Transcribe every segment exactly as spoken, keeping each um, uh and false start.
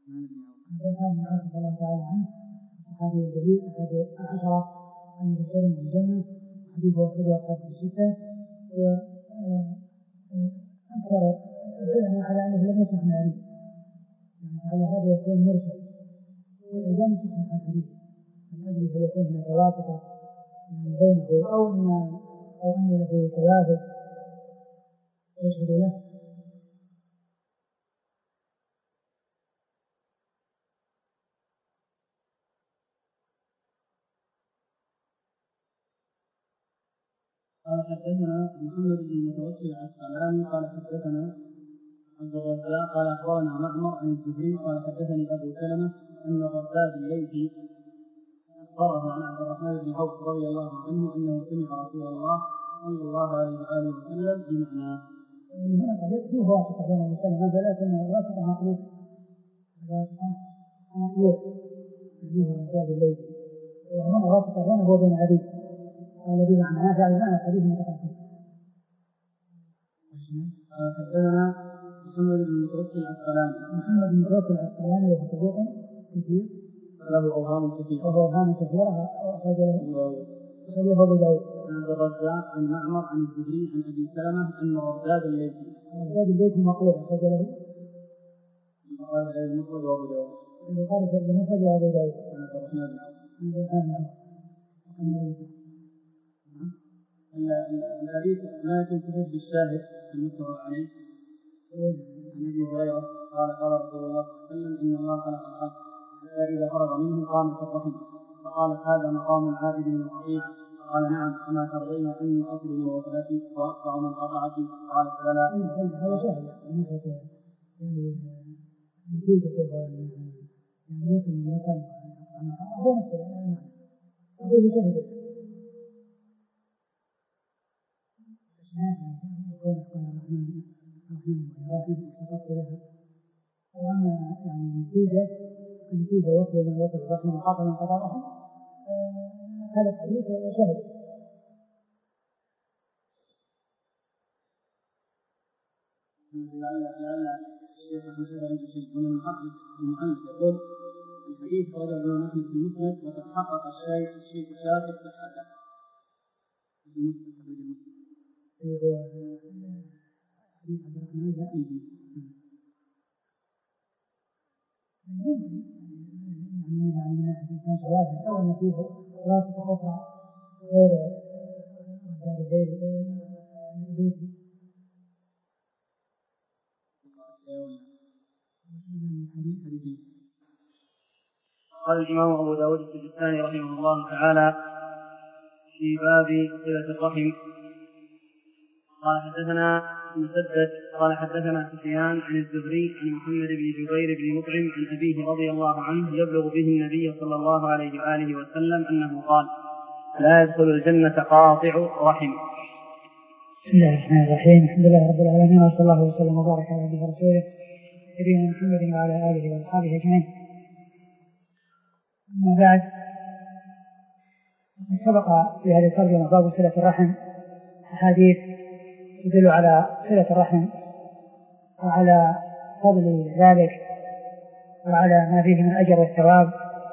عثمان بن عوف رضي الله تعالى عنه الصحابي الجليل أحد العشرة المبشرين بالجنة، حديثه أخرجه أصحاب الستة، وأكثر العلماء على أنه لم يصح من علي، يعني على هذا يكون مرسل، والألباني يصحح الحديث من أجل أن يكون هناك واسطة يعني بينه أو أن أو أن له ثوابت يشهد له. قال حدثنا محمد بن المتوكل العسقلاني قال حدثنا عبد الرزاق قال اخبرنا معمر عن الزهري قال حدثني ابو سلمه ان الرزاق الليثي اخبره عن عبد الرحمن بن عوف رضي الله عنه انه سمع رسول الله صلى الله عليه واله وسلم بمعناه. هنا قد يكفي واسطه بين الانسان هذا، لكن الواسطه مطلوب الواسطه مطلوب فيه الرزاق الليثي، وهنا واسطه بينه وبين ابي قال بمعنى هذا المعنى الحديث متقدم. حدثنا محمد بن المتوكل العسقلاني محمد بن المتوكل العسقلاني وهو صدوق كثير له اوهام كثيره وهو اوهام كثيره واخرج له ابو داود. عن عبد الرزاق عن معمر عن الزهري عن ابي سلمه ان الرزاق الليثي الرزاق الليثي مقبول اخرج له قال المفرد وابو داود البخاري في المفرد وابو داود عن عبد الرحمن بن عوف. الحديث لا يكون صحيح بالشاهد المتفق عليه. عن ابي هريره قال قال رسول الله صلى الله عليه وسلم ان الله خلق الخلق حتى اذا فرغ منه قام في الرحم فقالت هذا مقام العابد من القطيع قال نعم اما ترضين اني اصل من وصلتي واقطع من قطعك قالت بلى. هذا شاهد يعني نتيجه يعني يصل من وصل هو نفسه هذا شاهد يكون الرحمن الرحمن والرحيم فقط لها. وأما يعني النتيجة النتيجة وصل من وصل الرحمن وقطع من قطع الرحمن هذا الحديث شهد. لعل الشيخ أحمد شهد عنده شيء من المحقق المؤلف يقول الحديث رجع له نحن في المسند وتتحقق الشيء الشيء شاكك صحته. هو حديث عبد الرحمن لا يعني يعني من ناحية كان شواهد أو أن فيه واسطة أخرى غير غير بيتي. قال الإمام أبو داود السجستاني رحمه الله تعالى في باب صلة الرحم قال حدثنا مسدد قال حدثنا سفيان عن الزهري عن محمد بن جبير بن مطعم عن أبيه رضي الله عنه يبلغ به النبي صلى الله عليه وآله وسلم أنه قال لا يدخل الجنة قاطع رحم. بسم الله الرحمن الرحيم الحمد لله رب العالمين وصلى الله وسلم وبارك على نبينا ورسوله نبينا محمد وعلى آله وأصحابه أجمعين. أما بعد سبق في هذه الترجمة باب صلة الرحم أحاديث تدل على صلة الرحم وعلى فضل ذلك وعلى ما فيه من أجر والثواب.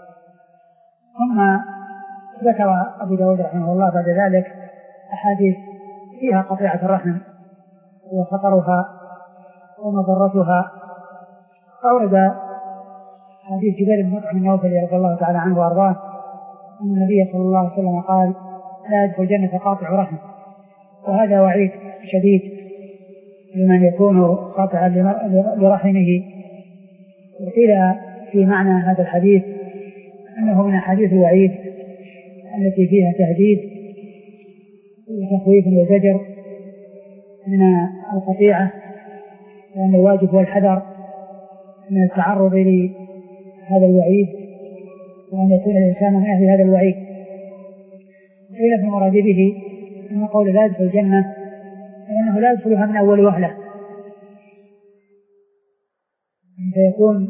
ثم ذكر أبو داود رحمه الله بعد ذلك أحاديث فيها قطيعة الرحم وخطرها ومضرتها، فأورد حديث جبير بن مطعم النوفلي رضي الله تعالى عنه وأرضاه أن النبي صلى الله عليه وسلم قال لا يدخل الجنة قاطع رحم، وهذا وعيد شديد لمن يكون قاطعا لرحمه. وقيل في معنى هذا الحديث أنه من أحاديث الوعيد التي فيها تهديد وتخويف وزجر من القطيعة، وأن الواجب هو الحذر من التعرض لهذا الوعيد وأن يكون الإنسان من أهل هذا الوعيد. قيل في المراد به أن قول لا يدخل الجنة لأنه لا يدخلها من أول وهلة، فيكون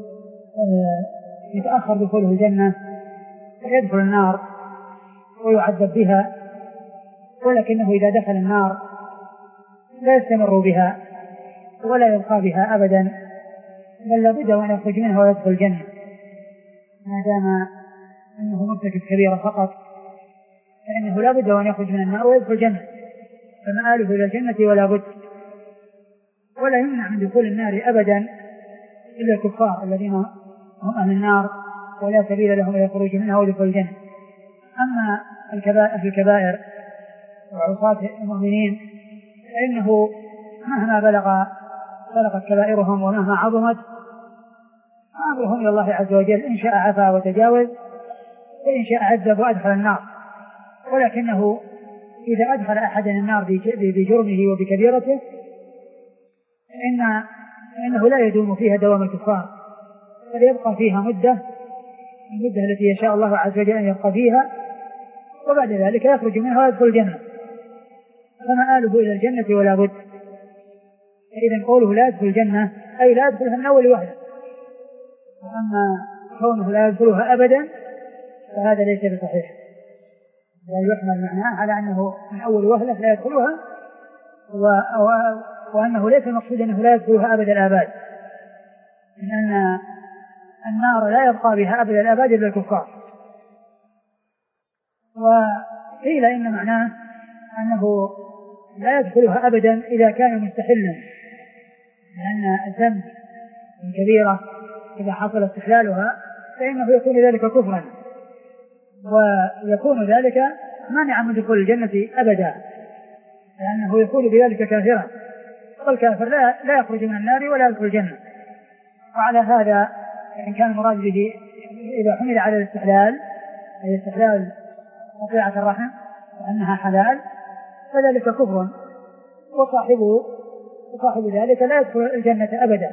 يتأخر دخوله الجنة فيدخل النار ويعذب بها، ولكنه إذا دخل النار لا يستمر بها ولا يبقى بها أبدا، بل لابد وأن يخرج منها ويدخل الجنة ما دام أنه مرتكب كبيرة فقط، فإنه لابد وأن يخرج من النار ويدخل الجنة، فمآله إلى الجنة ولا بد. ولا يمنع من دخول النار أبدا إلا الكفار الذين هم أهل النار ولا سبيل لهم إلى الخروج منها ودخول الجنة. أما الكبائر وعصاة المؤمنين فإنه مهما بلغ بلغت كبائرهم ومهما عظمت أمرهم إلى الله عز وجل، إن شاء عفا وتجاوز وإن شاء عذب وأدخل النار. ولكنه إذا أدخل أحد النار بجرمه وبكبيرته فإن إنه لا يدوم فيها دوام الكفار، بل يبقى فيها مدة المدة التي يشاء الله عز وجل أن يبقى فيها، وبعد ذلك يخرج منها ويدخل الجنة، فمآله إلى الجنة ولا بد. إذن قوله لا يدخل الجنة أي لا يدخلها من أول وهلة، وأما كونه لا يدخلها أبدا فهذا ليس بصحيح، لا يحمل معناه على أنه من أول وهلة لا يدخلها، وأنه ليس المقصود أنه لا يدخلها أبد الآباد، لأن النار لا يبقى بها أبد الآباد إلا الكفار. وقيل إن معناه أنه لا يدخلها أبدا إذا كان مستحلا، لأن الذنب الكبيرة إذا حصل استحلالها فإنه يكون ذلك كفرا، ويكون ذلك مانعا من دخول الجنة أبدا، لأنه يكون بذلك كافرا، والكافر لا, لا يخرج من النار ولا يدخل الجنة. وعلى هذا إن كان المراد به إذا حمل على الاستحلال أي استحلال قطيعة الرحم وأنها حلال فذلك كفر، وصاحبه وصاحب ذلك لا يدخل الجنة أبدا.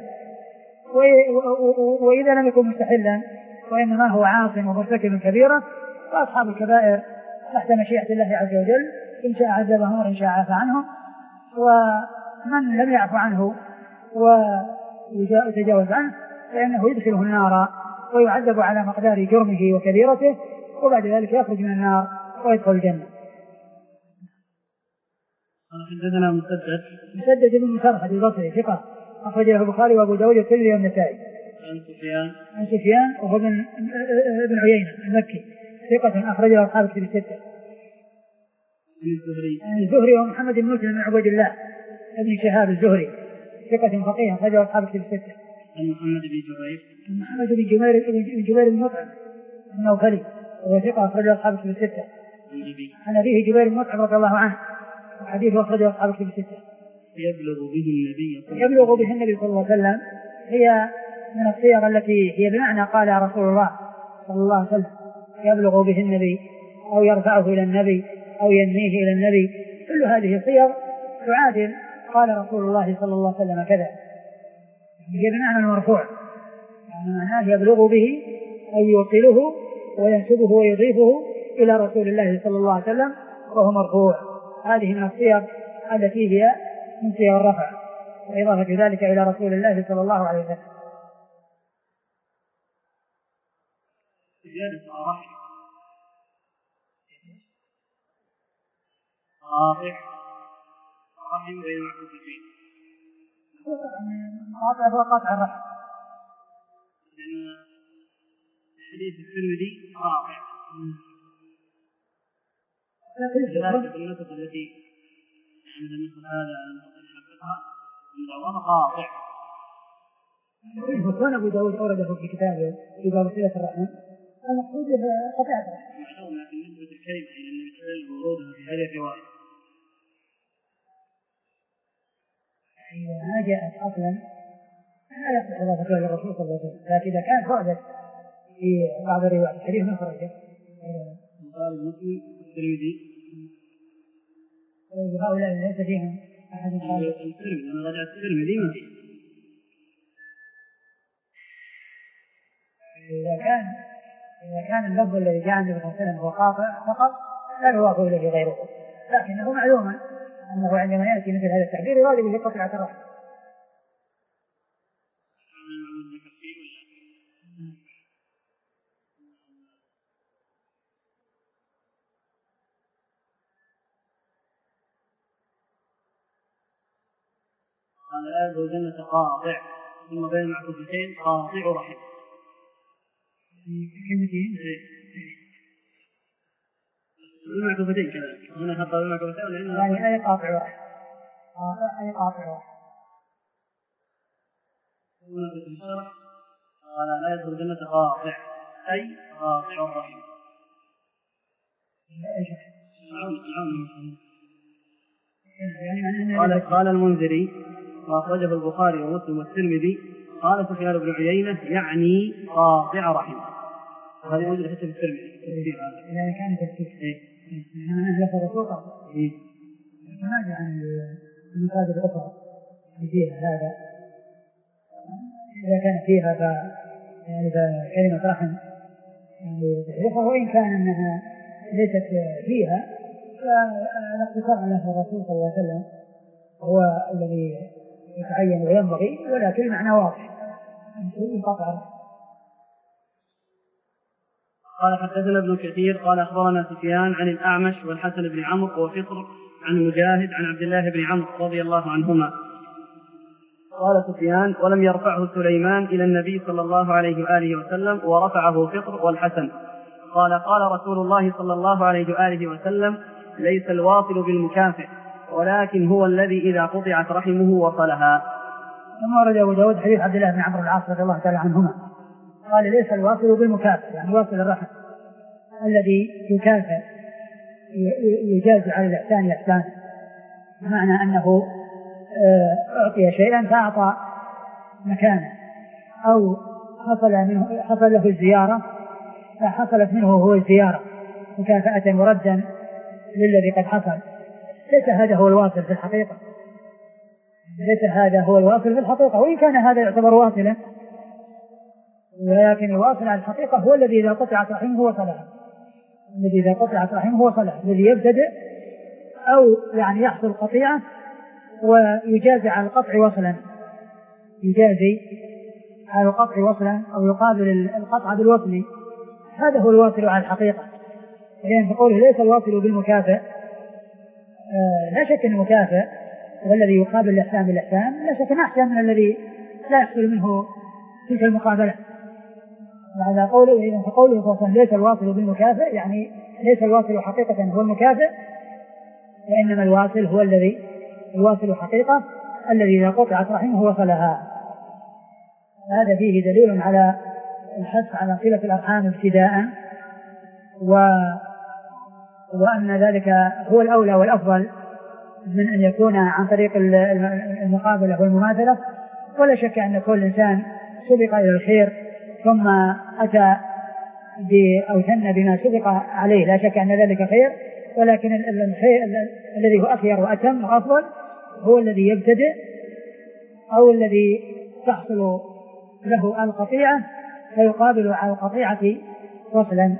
وإذا لم يكن مستحلا وإنما هو عاصم ومرتكب كبيرة فأصحاب الكبائر تحت مشيئة الله عز وجل، إن شاء عذبهم وإن شاء عفى عنهم، ومن لم يعفو عنه ويتجاوز عنه فإنه يدخله النار ويعذب على مقدار جرمه وكبيرته، وبعد ذلك يخرج من النار ويدخل الجنة. حدثنا مسدد مسدد بن مسرحد البصري ثقة أخرج له البخاري وأبو داود والترمذي والنسائي. عن سفيان عن سفيان وهو ابن ابن عيينة المكي ثقة أخرج له أصحاب الكتب الستة. عن الزهري عن الزهري ومحمد بن مسلم بن عبيد الله ابن شهاب الزهري ثقة فقيه أخرج له أصحاب الكتب الستة. عن محمد بن جبير محمد بن جبير بن جبير بن مطعم النوفلي وهو ثقة أخرج له أصحاب الكتب الستة. عن أبيه جبير بن مطعم رضي الله عنه حديث أخرجه أصحاب الكتب الستة. يبلغ به النبي يبلغ به النبي صلى الله عليه وسلم هي من الصيغ التي هي بمعنى قال رسول الله صلى الله عليه وسلم، يبلغ به النبي أو يرفعه إلى النبي أو ينميه إلى النبي، كل هذه صيغ تعادل قال رسول الله صلى الله عليه وسلم كذا، هي بمعنى المرفوع، يعني معناه يبلغ به أي يوصله وينسبه ويضيفه إلى رسول الله صلى الله عليه وسلم وهو مرفوع. هذه من الصيغ التي هي من صيغ الرفع وإضافة ذلك إلى رسول الله صلى الله عليه وسلم. زيادة الرحم قاطع رحم غير معكوفتين، قاطع هو قاطع الرحم، لأن حديث الترمذي قاطع ذلك النسخ التي عند النسخ هذا نحققها من الأول قاطع. وكان أبو داود أورده في كتابه في باب صلة الرحم المقصود قطيعة الرحم، معلوم، لكن نسبة الكلمة إلى النبي صلى الله عليه وسلم ورودها في هذه الرواية ما جاءت أصلا لا يصح إضافتها للرسول صلى الله عليه وسلم، لكن إذا كانت وردت في بعض الروايات الحديث من خرجه البخاري ومسلم والترمذي وهؤلاء ليس فيهم أحد قال الترمذي، أنا رجعت الترمذي ما فيه. إذا كان إذا كان اللفظ الذي جاء عند النبي صلى الله عليه وسلم هو قاطع فقط لا يوافق إليه غيره، لكنه معلوم أنه عندما يأتي مثل هذا التعبير يراد به قطيعة الرحم. قال لا يدخل الجنة قاطع ثم بين المعكوفتين قاطع رحم. كلمتين المعكوفتين كذلك هنا خطأ المعكوفتين يعني أي قاطع رحم أي قاطع رحم. قال لا يدخل الجنة قاطع أي قاطع الرحم. قال قال المنذري وأخرجه البخاري ومسلم والترمذي قال سفيان بن عيينة يعني قاطع رحم. هذه موجودة حتى في الترمذي. إذا كان تفسير. إيه. أنا لفظ الفوق. إيه. ما جاء عن المصادر الأخرى فيها هذا. إذا كان فيها ف يعني كلمة رحم يعني ضعيفة وإن كان أنها ليست فيها فالاقتصار على الرسول صلى الله عليه وسلم هو الذي يتعين وينبغي ولكن معنى واضح انقطع. قال حدثنا ابن كثير قال أخبرنا سفيان عن الأعمش والحسن بن عمرو وفطر عن مجاهد عن عبد الله بن عمرو رضي الله عنهما قال سفيان ولم يرفعه سليمان إلى النبي صلى الله عليه وآله وسلم ورفعه فطر والحسن قال قال رسول الله صلى الله عليه وآله وسلم ليس الواصل بالمكافئ ولكن هو الذي إذا قطعت رحمه وصلها. ثم ورد أبو داود حديث عبد الله بن عمرو بن العاص رضي الله تعالى عنهما قال ليس الواصل بالمكافئ يعني واصل الرحم الذي يكافئ يجاز على الإحسان إحسان بمعنى أنه أعطي شيئا فأعطى مكانه أو حصل منه حصل له الزيارة فحصلت منه هو الزيارة مكافأة مردا للذي قد حصل. ليس هذا هو الواصل في الحقيقة ليس هذا هو الواصل في الحقيقة وإن كان هذا يعتبر واصلا ولكن الواصل على الحقيقة هو الذي إذا قطعت رحمه وصلها الذي إذا قطعت رحمه وصلها الذي يبتدئ أو يعني يحصل قطيعة ويجازي على القطع وصلا يجازي على القطع وصلا أو يقابل القطع بالوصل هذا هو الواصل على الحقيقة. لأن تقول ليس الواصل بالمكافئ آه لا شك أن المكافئ والذي يقابل الإحسان بالإحسان لا شك أن أحسن من الذي لا يحصل منه تلك المقابلة. وهذا قوله إذا فقوله صلى ليس الواصل بالمكافئ يعني ليس الواصل حقيقة هو المكافئ وإنما الواصل هو الذي الواصل حقيقة الذي إذا قطعت رحمه وصلها. هذا فيه دليل على الحث على صلة الأرحام ابتداء و... وأن ذلك هو الأولى والأفضل من أن يكون عن طريق المقابلة والمماثلة. ولا شك أن كل إنسان سبق إلى الخير ثم أتى أو ثنى بما سبق عليه لا شك أن ذلك خير ولكن الخير الذي هو أخير وأتم وأفضل هو الذي يبتدئ أو الذي تحصل له القطيعة فيقابل على القطيعة وصلا.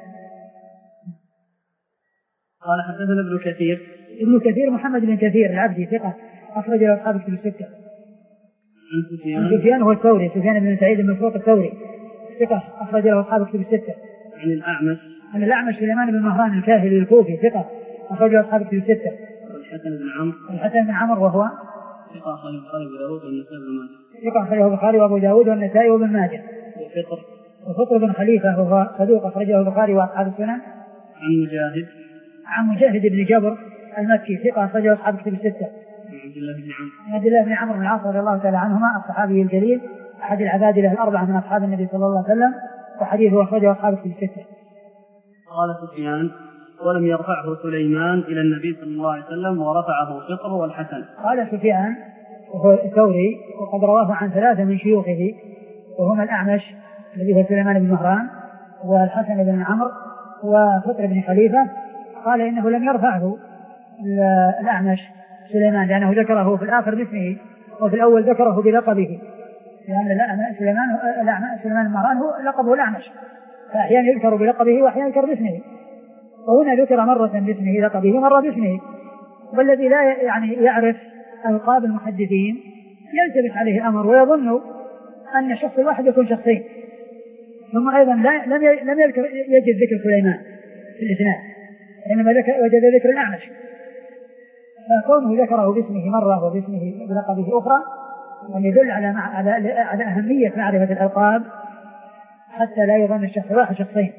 قال حدثنا ابن كثير ابن كثير محمد بن كثير العبدي ثقة أخرج له أصحاب الكتب الستة. عن سفيان سفيان هو الثوري سفيان بن سعيد بن مسروق الثوري ثقة أخرج له أصحاب الكتب الستة. عن الأعمش عن الأعمش سليمان بن مهران الكاهلي الكوفي ثقة أخرج له أصحاب الكتب الستة. والحسن بن عمرو الحسن بن عمرو وهو ثقة أخرج البخاري وأبو داود والنسائي وابن ماجه ثقة أخرجه البخاري وأبو داود والنسائي وابن ماجه. وفطر وفطر بن خليفة وهو صدوق أخرجه البخاري وأصحاب السنن. عن مجاهد عن مجاهد بن جبر المكي ثقة أخرجه أصحاب الكتب الستة. عبد الله بن عمرو عبد الله بن عمرو بن العاص رضي الله تعالى عنهما الصحابي الجليل أحد العبادلة الأربعة من أصحاب النبي صلى الله عليه وسلم وحديثه أخرجه أصحاب الكتب الستة. قال سفيان ولم يرفعه سليمان إلى النبي صلى الله عليه وسلم ورفعه فطر والحسن. قال سفيان وهو الثوري وقد رواه عن ثلاثة من شيوخه وهما الأعمش الذي هو سليمان بن مهران والحسن بن عمرو وفطر بن خليفة. قال إنه لم يرفعه الأعمش سليمان لأنه ذكره في الآخر باسمه وفي الأول ذكره بلقبه لأن سليمان سليمان بن مهران هو لقبه الأعمش فأحيانا يذكر بلقبه وأحيانا يذكر باسمه وهنا ذكر مرة باسمه لقبه مرة باسمه. والذي لا يعني يعرف ألقاب المحدثين يلتبس عليه الأمر ويظن أن الشخص الواحد يكون شخصين. ثم أيضا لا لم لم يذكر يجد ذكر سليمان في الإسناد إنما وجد ذكر الأعمش فكونه ذكره باسمه مرة وباسمه بلقبه أخرى وأن يدل على, على, على أهمية معرفة الألقاب حتى لا يظن الشخص واحد شخصين.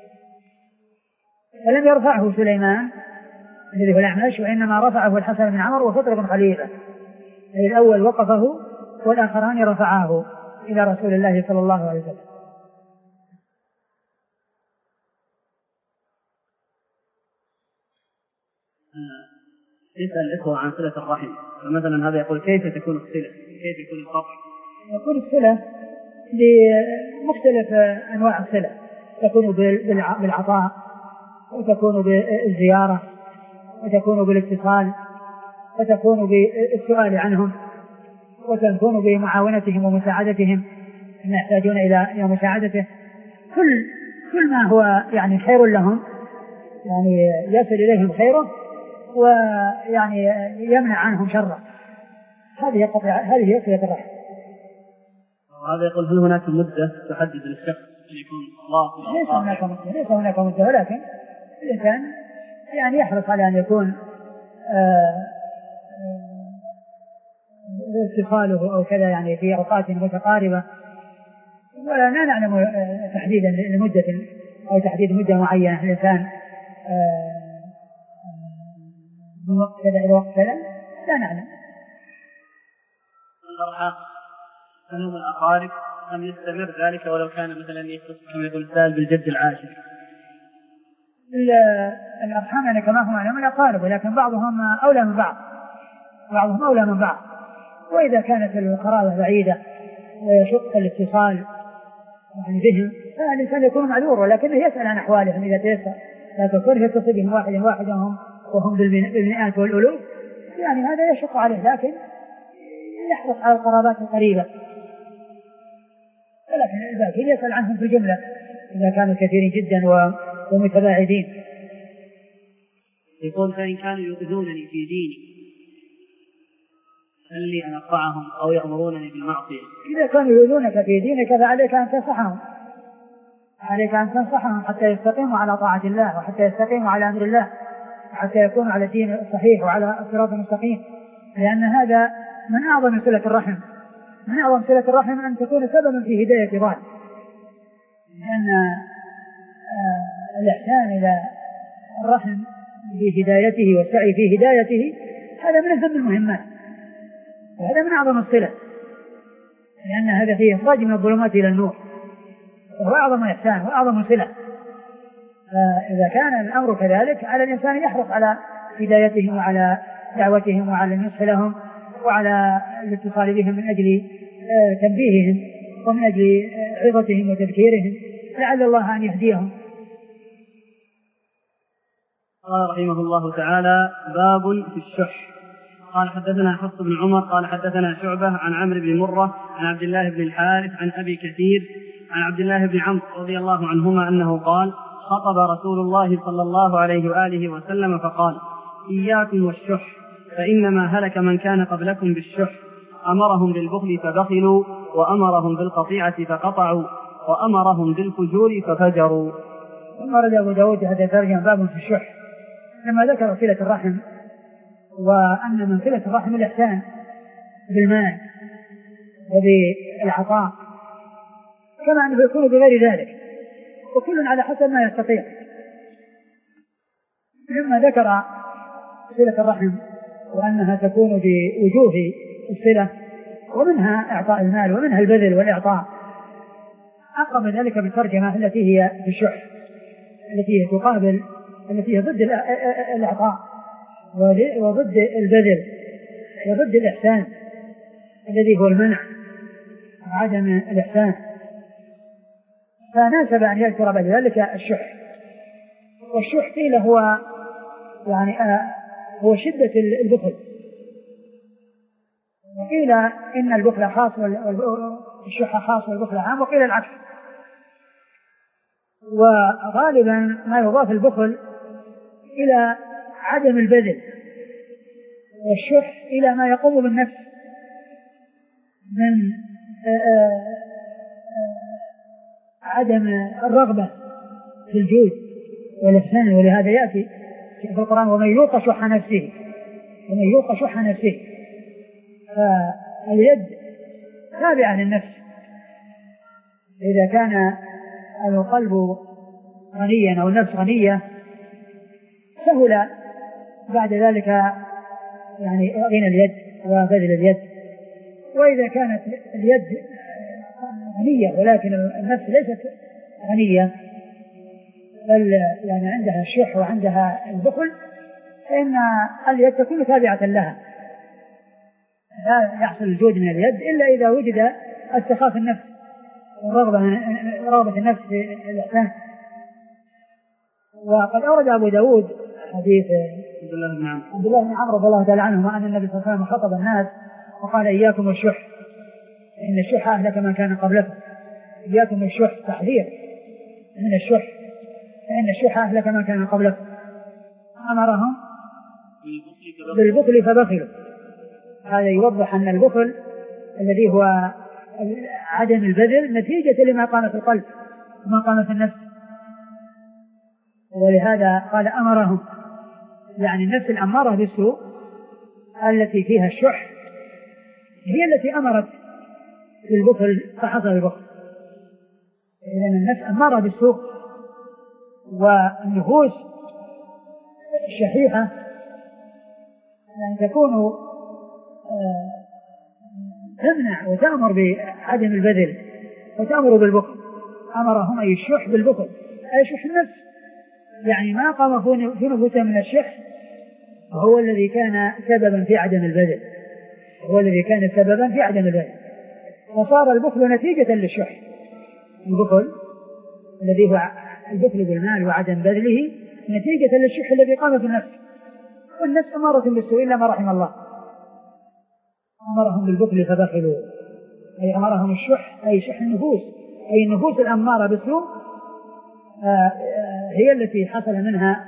فلم يرفعه سليمان الذي هو الأعمش، وإنما رفعه الحسن بن عمرو وفضل بن خليفة، أي الأول وقفه والآخران رفعاه إلى رسول الله صلى الله عليه وسلم. يسأل الإخوة عن صلة الرحم، فمثلا هذا يقول كيف تكون الصلة، كيف يكون القطع؟ يكون الصلة بمختلف أنواع الصلة، تكون بالعطاء، وتكون بالزيارة، وتكون بالاتصال، وتكون بالسؤال عنهم، وتكون بمعاونتهم ومساعدتهم إن يحتاجون إلى مساعدته. كل كل ما هو يعني خير لهم يعني يصل إليهم خيره ويعني يمنع عنهم شره. هذه قطع هذه هي صلة الرحم. هذا يقول هل هناك مدة تحدد للشخص أن يكون واصل؟ ليس هناك مدة، ليس هناك مدة، ولكن الإنسان يعني يحرص على أن يكون اتصاله أو كذا يعني في أوقات متقاربة، ولا نعلم تحديدا لمدة أو تحديد مدة معينة الإنسان من وقت كذا إلى وقت كذا، لا نعلم. الأرحام هم الأقارب أم يستمر ذلك ولو كان مثلا يختص كما يقول السائل بالجد العاشر؟ الأرحام يعني كما هم معلوم الأقارب، ولكن بعضهم أولى من بعض، بعضهم أولى من بعض. وإذا كانت القرابة بعيدة ويشق الاتصال يعني بهم فالإنسان يكون معذور، ولكنه يسأل عن أحوالهم إذا تيسر، لا تكون يتصل بهم واحد واحد وهم وهم بالمئات والألوف، يعني هذا يشق عليه، لكن يحرص على القرابات القريبة، ولكن الباقي يسأل عنهم في الجملة إذا كانوا كثيرين جدا ومتباعدين. يقول فإن كانوا يؤذونني في ديني هل لي أن أقطعهم أو يأمرونني بالمعصية؟ إذا كانوا يؤذونك في دينك فعليك أن تنصحهم، عليك أن تنصحهم حتى يستقيموا على طاعة الله، وحتى يستقيموا على أمر الله، وحتى يكونوا على الدين الصحيح وعلى الصراط المستقيم، لأن هذا من أعظم صلة الرحم. من أعظم صلة الرحم أن تكون سببا في هداية ضال، لأن آه الإحسان إلى الرحم بهدايته والسعي في هدايته هذا من أهم المهمات، وهذا من أعظم الصلة، لأن هذا فيه إخراج من الظلمات إلى النور، وهو أعظم إحسان وأعظم صلة. فإذا كان الأمر كذلك على الإنسان يحرص على هدايتهم وعلى دعوتهم وعلى النصح لهم وعلى الاتصال بهم من أجل تنبيههم ومن أجل عظتهم وتذكيرهم، لعل الله أن يهديهم. قال رحمه الله تعالى: باب في الشح. قال حدثنا حفص بن عمر قال حدثنا شعبة عن عمرو بن مرة عن عبد الله بن الحارث عن أبي كثير عن عبد الله بن عمرو رضي الله عنهما أنه قال: خطب رسول الله صلى الله عليه وآله وسلم فقال: إياكم والشح، فإنما هلك من كان قبلكم بالشح، أمرهم بالبخل فبخلوا، وأمرهم بالقطيعة فقطعوا، وأمرهم بالفجور ففجروا. ثم رد أبو داود هذا ترجم باب في الشح، لما ذكر صلة الرحم وأن من صلة الرحم الإحسان بالمال وبالعطاء، كما أنه يكون بغير ذلك، وكل على حسب ما يستطيع. لما ذكر صلة الرحم وأنها تكون بوجوه الصلة، ومنها إعطاء المال ومنها البذل والإعطاء، أقرب ذلك بالترجمة التي هي بالشح، التي هي تقابل، التي هي ضد الإعطاء وضد البذل وضد الإحسان الذي هو المنع وعدم الإحسان، فناسب أن يذكر بعد ذلك الشح. والشح قيل هو يعني آه هو شدة البخل، وقيل إن البخل خاص والشح خاص والبخل عام، وقيل العكس. وغالبا ما يضاف البخل إلى عدم البذل، والشح إلى ما يقوم بالنفس من آآ آآ عدم الرغبة في الجود والإحسان. ولهذا يأتي في القرآن: ومن يوق شح نفسه، ومن يوق شح نفسه. فاليد تابعة للنفس. إذا كان القلب غنيا أو النفس غنية سهل بعد ذلك يعني غنى اليد وبذل اليد. وإذا كانت اليد غنية ولكن النفس ليست غنية بل يعني عندها الشح وعندها البخل فإن اليد تكون تابعة لها، لا يحصل الجود من اليد إلا إذا وجد استخاف النفس ورغبة رغبة النفس في الإحسان. وقد أورد أبو داود حديث عبد الله بن عمرو رضي الله تعالى عنهما أن النبي صلى الله عليه وسلم خطب الناس وقال إياكم والشح إن الشح أهلك ما كان قبلكم. إياكم والشح تحذير من الشح فإن الشح أهلك ما كان قبلكم. أمرهم بالبخل فبخلوا. هذا يوضح أن البخل الذي هو عدم البذل نتيجة لما قام في القلب وما قام في النفس. ولهذا قال أمرهم يعني النفس الأمارة بالسوء التي فيها الشح هي التي أمرت بالبخل فحصل البخل. إذن النفس أمارة بالسوء والنفوس الشحيحة يعني تكون تمنع وتأمر بعدم البذل وتأمر بالبخل. أمرهم أي الشح بالبخل أي شح النفس يعني ما قام في نفوسهم من الشح هو الذي كان سببا في عدم البذل هو الذي كان سببا في عدم البذل فصار البخل نتيجة للشح. البخل الذي هو البخل بالمال وعدم بذله نتيجة للشح الذي قام في النفس. والنفس أمارة بالسوء إلا ما رحم الله. أمرهم بالبخل فبخلوا أي أمرهم الشح أي شح النفوس أي النفوس الأمارة بالسوء هي التي حصل منها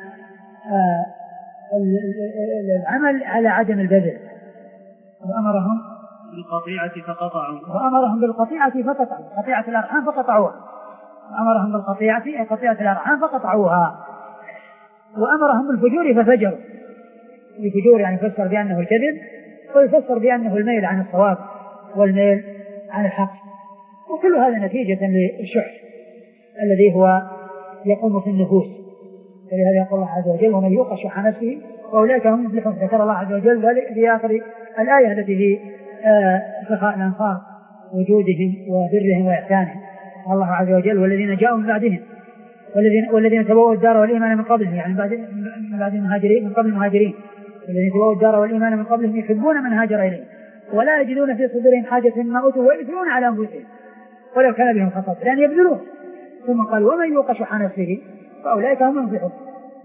العمل على عدم البذل. وأمرهم بالقطيعة فقطعوا وأمرهم بالقطيعة فقطعوا قطيعة الأرحام فقطعوها. أمرهم بالقطيعة أي قطيعة الأرحام فقطعوها. وأمرهم بالفجور ففجروا. الفجور يعني يفسر بأنه الكذب ويفسر بأنه الميل عن الصواب والميل عن الحق. وكل هذا نتيجة للشح الذي هو يقوم في النفوس. ولهذا يقول الله عز وجل ومن يوق شح نفسه فأولئك هم المفلحون. ذكر الله عز وجل ذلك في آخر الآية التي في سخاء الأنصار وجودهم وبرهم وإحسانهم. الله عز وجل والذين جاءوا من بعدهم والذين والذين تبوأوا الدار والإيمان من قبلهم يعني من بعد المهاجرين من قبل المهاجرين والذين تبوأوا الدار والإيمان من قبلهم يحبون من هاجر إليه ولا يجدون في صدورهم حاجة مما أوتوا ويؤثرون على أنفسهم ولو كان بهم خطأ لأن يبذلون. ثم قال ومن يوق شح نفسه فأولئك هم المفلحون.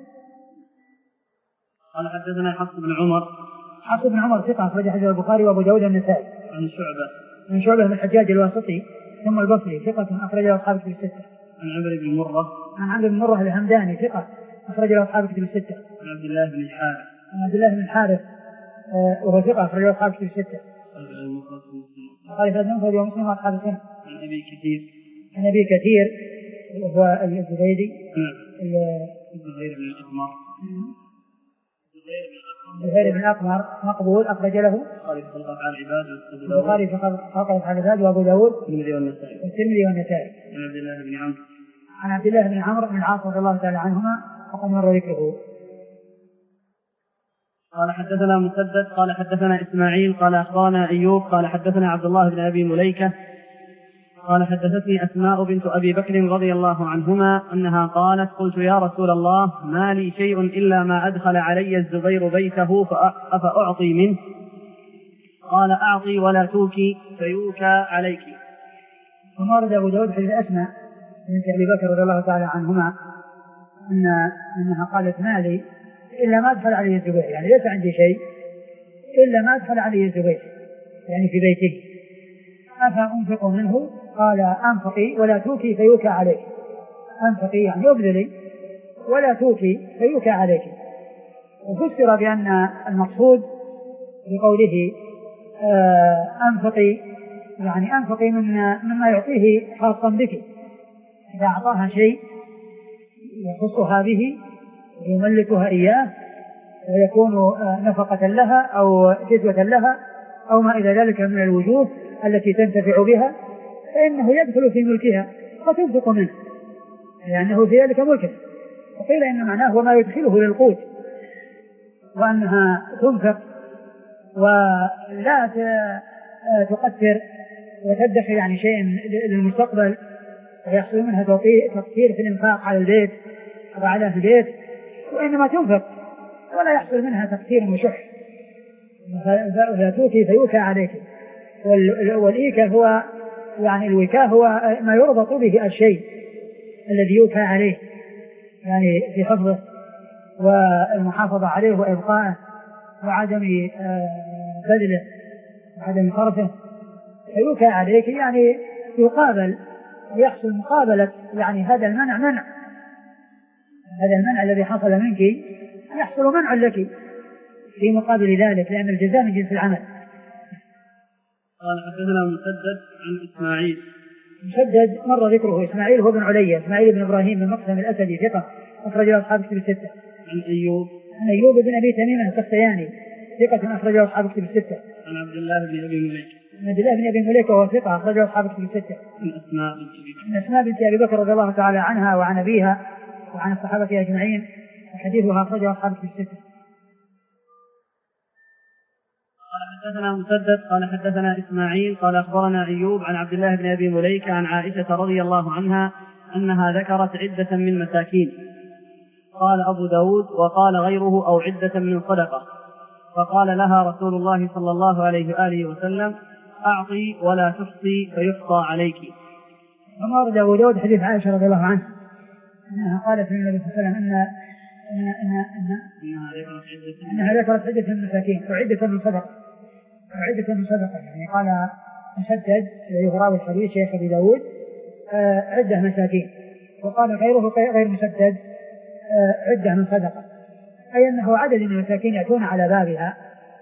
قال حدثنا حفص بن عمر حفص بن عمر ثقة أخرج حديث البخاري وأبو داود والنسائي. عن شعبة من شعبة بن الحجاج الواسطي ثم البصري ثقة أخرج أصحاب كتب الستة. عن عمرو بن مرة عن عمرو بن مرة الهمداني ثقة أخرج أصحاب كتب الستة. عن عبد الله بن الحارث عن عبد الله بن الحارث وهو ثقة أخرج أصحاب كتب الستة. قال في المفرد ومسلم وأصحاب السنة. عن أبي كثير عن أبي كثير وهو الزبيدي زهير بن الأقمر زهير بن الأقمر مقبول أخرج له البخاري في خلق أفعال العباد البخاري في خلق أفعال العباد وأبو داود والترمذي والنسائي والترمذي والنسائي. عن عبد الله بن عمرو عن عبد الله بن عمرو بن العاص رضي الله تعالى عنهما وقد مر ذكره. قال حدثنا مسدد قال حدثنا إسماعيل قال أخبرنا أيوب قال حدثنا عبد الله بن أبي مليكة قال حدثتني أسماء بنت أبي بكر رضي الله عنهما أنها قالت قلت يا رسول الله ما لي شيء إلا ما أدخل علي الزبير بيته فأعطي منه قال أعطي ولا توكي فيوكى عليك. ثم ورد أبو داود حديث أسماء بنت أبي بكر رضي الله تعالى عنهما أن أنها قالت ما لي إلا ما أدخل علي الزبير يعني ليس عندي شيء إلا ما أدخل علي الزبير يعني في بيته أفأنفق منه قال أنفقي ولا توكي فيوكى عليك. أنفقي يعني أبذلي ولا توكي فيوكى عليك. وفسر بأن المقصود بقوله أنفقي يعني أنفقي مما يعطيه خاصا بك. إذا أعطاها شيء يخصها به يملكها إياه ويكون نفقة لها أو جزوة لها أو ما إلى ذلك من الوجوه التي تنتفع بها فإنه يدخل في ملكها وتنفق منه لأنه في ذلك ملكه. وقيل إن معناه وما يدخله للقوت، وأنها تنفق ولا تقتر وتدخر يعني شيء للمستقبل ويحصل منها تقتير في الإنفاق على البيت وعلى البيت، وإنما تنفق ولا يحصل منها تقتير وشح. فلا توكي فيوكى عليك. والإيكاء هو يعني الوكاء هو ما يربط به الشيء الذي يوكى عليه يعني في حفظه والمحافظة عليه وإبقائه وعدم بذله وعدم صرفه. فيوكى عليك يعني يقابل ويحصل مقابلة يعني هذا المنع منع هذا المنع الذي حصل منك يحصل منع لك في مقابل ذلك، لأن الجزاء من جنس العمل. قال حدثنا مسدد عن إسماعيل. مسدد مر ذكره. إسماعيل هو بن علي إسماعيل بن إبراهيم بن مقسم الأسدي ثقة أخرج له أصحاب كتب الستة. عن أيوب عن أيوب بن أبي تميم السختياني ثقة أخرج له أصحاب كتب الستة. عن عبد الله بن أبي مليك. عن عبد الله بن أبي مليك وهو ثقة أخرج له أصحاب كتب الستة. عن أسماء بنت أبي بكر. عن أسماء بنت أبي بكر رضي الله تعالى عنها وعن أبيها وعن الصحابة أجمعين وحديثها أخرجه أصحاب كتب الستة. حدثنا مسدد قال حدثنا إسماعيل قال أخبرنا أيوب عن عبد الله بن أبي مليكة عن عائشة رضي الله عنها أنها ذكرت عدة من مساكين. قال أبو داود وقال غيره أو عدة من صدقة. فقال لها رسول الله صلى الله عليه وآله وسلم أعطي ولا تحصي فيحصى عليك. كما ورد أبو داود حديث عائشة رضي الله عنها أنها قالت للنبي صلى الله عليه وسلم أن أنها ذكرت عدة من مساكين وعدة من صدقة وعدة من صدقة. يعني قال مسدد الذي هو راوي الحديث شيخ أبي داود عدة مساكين، وقال غيره غير مسدد عدة من صدقة، أي أنه عدد من المساكين يأتون على بابها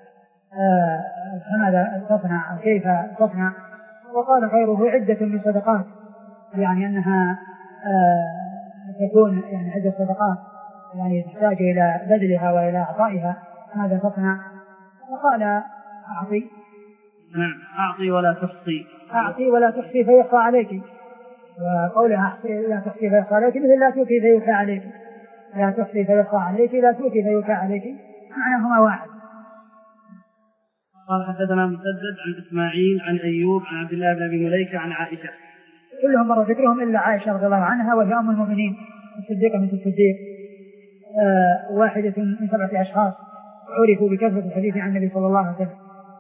فماذا تصنع أو كيف تصنع. وقال غيره عدة من صدقات، يعني أنها تكون يعني عدة صدقات يعني تحتاج إلى بذلها وإلى أعطائها ماذا تصنع. وقال أعطي نعم أعطي ولا تحصي أعطي ولا تحصي فيحصى عليك. وقولها أعطي لا تحصي فيحصى عليك مثل لا توكي فيوكى عليك. لا تحصي فيحصى عليك لا توكي فيوكى عليك معناهما واحد. قال حدثنا مسدد عن إسماعيل عن أيوب عن عبد الله بن أبي مليكة عن عائشة كلهم مر ذكرهم إلا عائشة رضي الله عنها وهي أم المؤمنين الصديقة بنت الصديق آه واحدة من سبعة أشخاص عرفوا بكثرة الحديث عن النبي صلى الله عليه وسلم.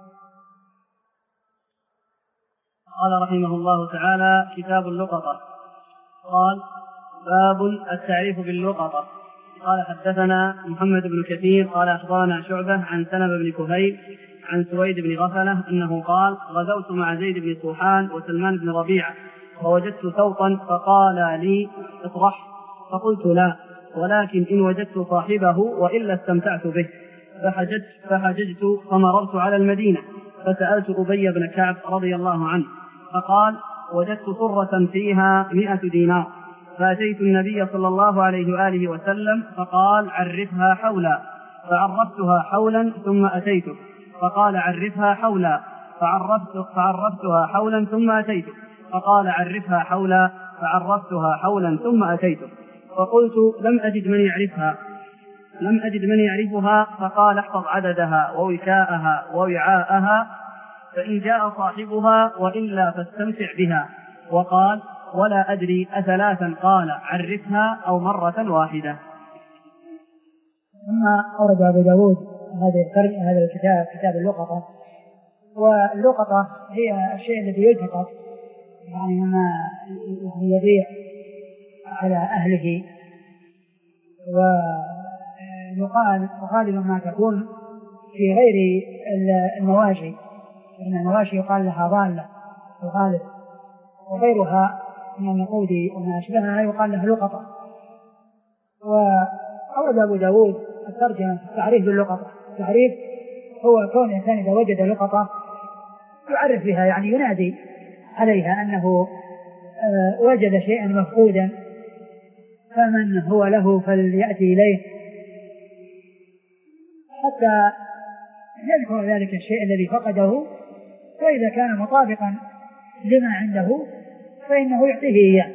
قال رحمه الله تعالى كتاب اللقطة. قال باب التعريف باللقطة. قال حدثنا محمد بن كثير قال أخبرنا شعبة عن سلمة بن كهيل عن سويد بن غفلة أنه قال غزوت مع زيد بن صوحان وسلمان بن ربيعة ووجدت سوطا فقال لي اطرح فقلت لا ولكن إن وجدت صاحبه وإلا استمتعت به. فحججت, فحججت فمررت على المدينة فسألت أبي بن كعب رضي الله عنه فقال وجدت صرة فيها مئة دينار. فأتيت النبي صلى الله عليه وآله وسلم فقال عرفها حولا. فعرفتها حولا ثم أتيته فقال عرفها حولا. فعرفت فعرفتها حولا ثم أتيته فقال عرفها حولا. فعرفتها حولا ثم أتيته فقلت لم أجد من يعرفها لم أجد من يعرفها. فقال احفظ عددها ووكاءها ووعاءها فإن جاء صاحبها وإلا فاستمتع بها. وقال ولا أدري أثلاثا قال عرفها أو مرة واحدة. ثم أورد أبو داود هذا الكتاب كتاب اللقطة. واللقطة هي الشيء الذي يلتقط يعني مما يبيع على أهله. ويقال غالبا ما تكون في غير المواشي إن المواشي يقال لها ضالة الغالب وغيرها من النقود وما أشبهها يقال لها لقطة. وأورد أبو داود الترجمة التعريف باللقطة. التعريف هو كون الإنسان إذا وجد لقطة يعرف بها يعني ينادي عليها أنه وجد شيئا مفقودا فمن هو له فليأتي إليه حتى يذكر ذلك الشيء الذي فقده وإذا كان مطابقا لما عنده فإنه يعطيه إياه.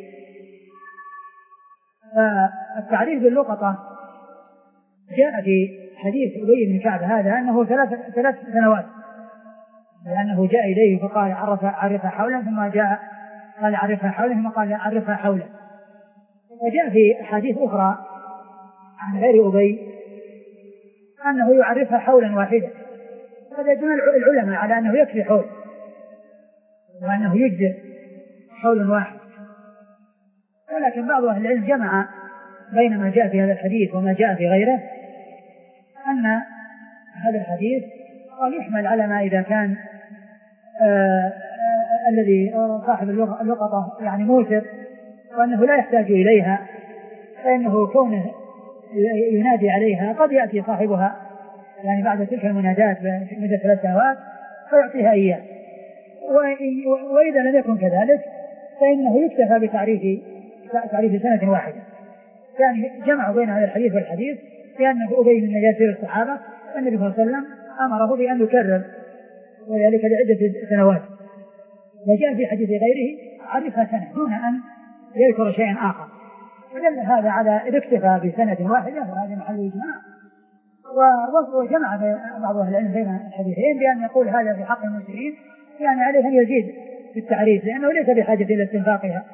فالتعريف باللقطة جاء في حديث أبي بن كعب هذا أنه ثلاث, ثلاث سنوات، لأنه جاء إليه فقال عرف عرفها حولا، ثم جاء قال عرفها حولا، ثم قال عرفها حولا. وجاء في حديث أخرى عن غير أبي أنه يعرفها حولا واحدا. هذا يدل العلماء على أنه يكفي حول وأنه يجزئ حول واحد. ولكن بعض أهل العلم جمع بين ما جاء في هذا الحديث وما جاء في غيره، أن هذا الحديث قال يحمل على ما إذا كان آآ آآ الذي صاحب اللقطة يعني موسر وأنه لا يحتاج إليها، فإنه كونه ينادي عليها قد يأتي صاحبها يعني بعد تلك المنادات مدة ثلاث سنوات فيعطيها إياه. وإذا لم يكن كذلك فإنه يكتفى بتعريف تعريف سنة واحدة. يعني جمعوا بين هذا الحديث والحديث لأنه أبي من مجاسير الصحابة النبي صلى الله عليه وسلم أمره بأن يكرر وذلك لعدة سنوات. وجاء في حديث غيره عرفها سنة دون أن يذكر شيئا آخر، ودل هذا على الاكتفاء بسنة واحدة، وهذا محل إجماع. وجمع بعض أهل العلم بين الحديثين بأن يقول هذا في حق المسلمين يعني عليه أن يزيد في التعريف لأنه ليس بحاجة إلى استنفاقها.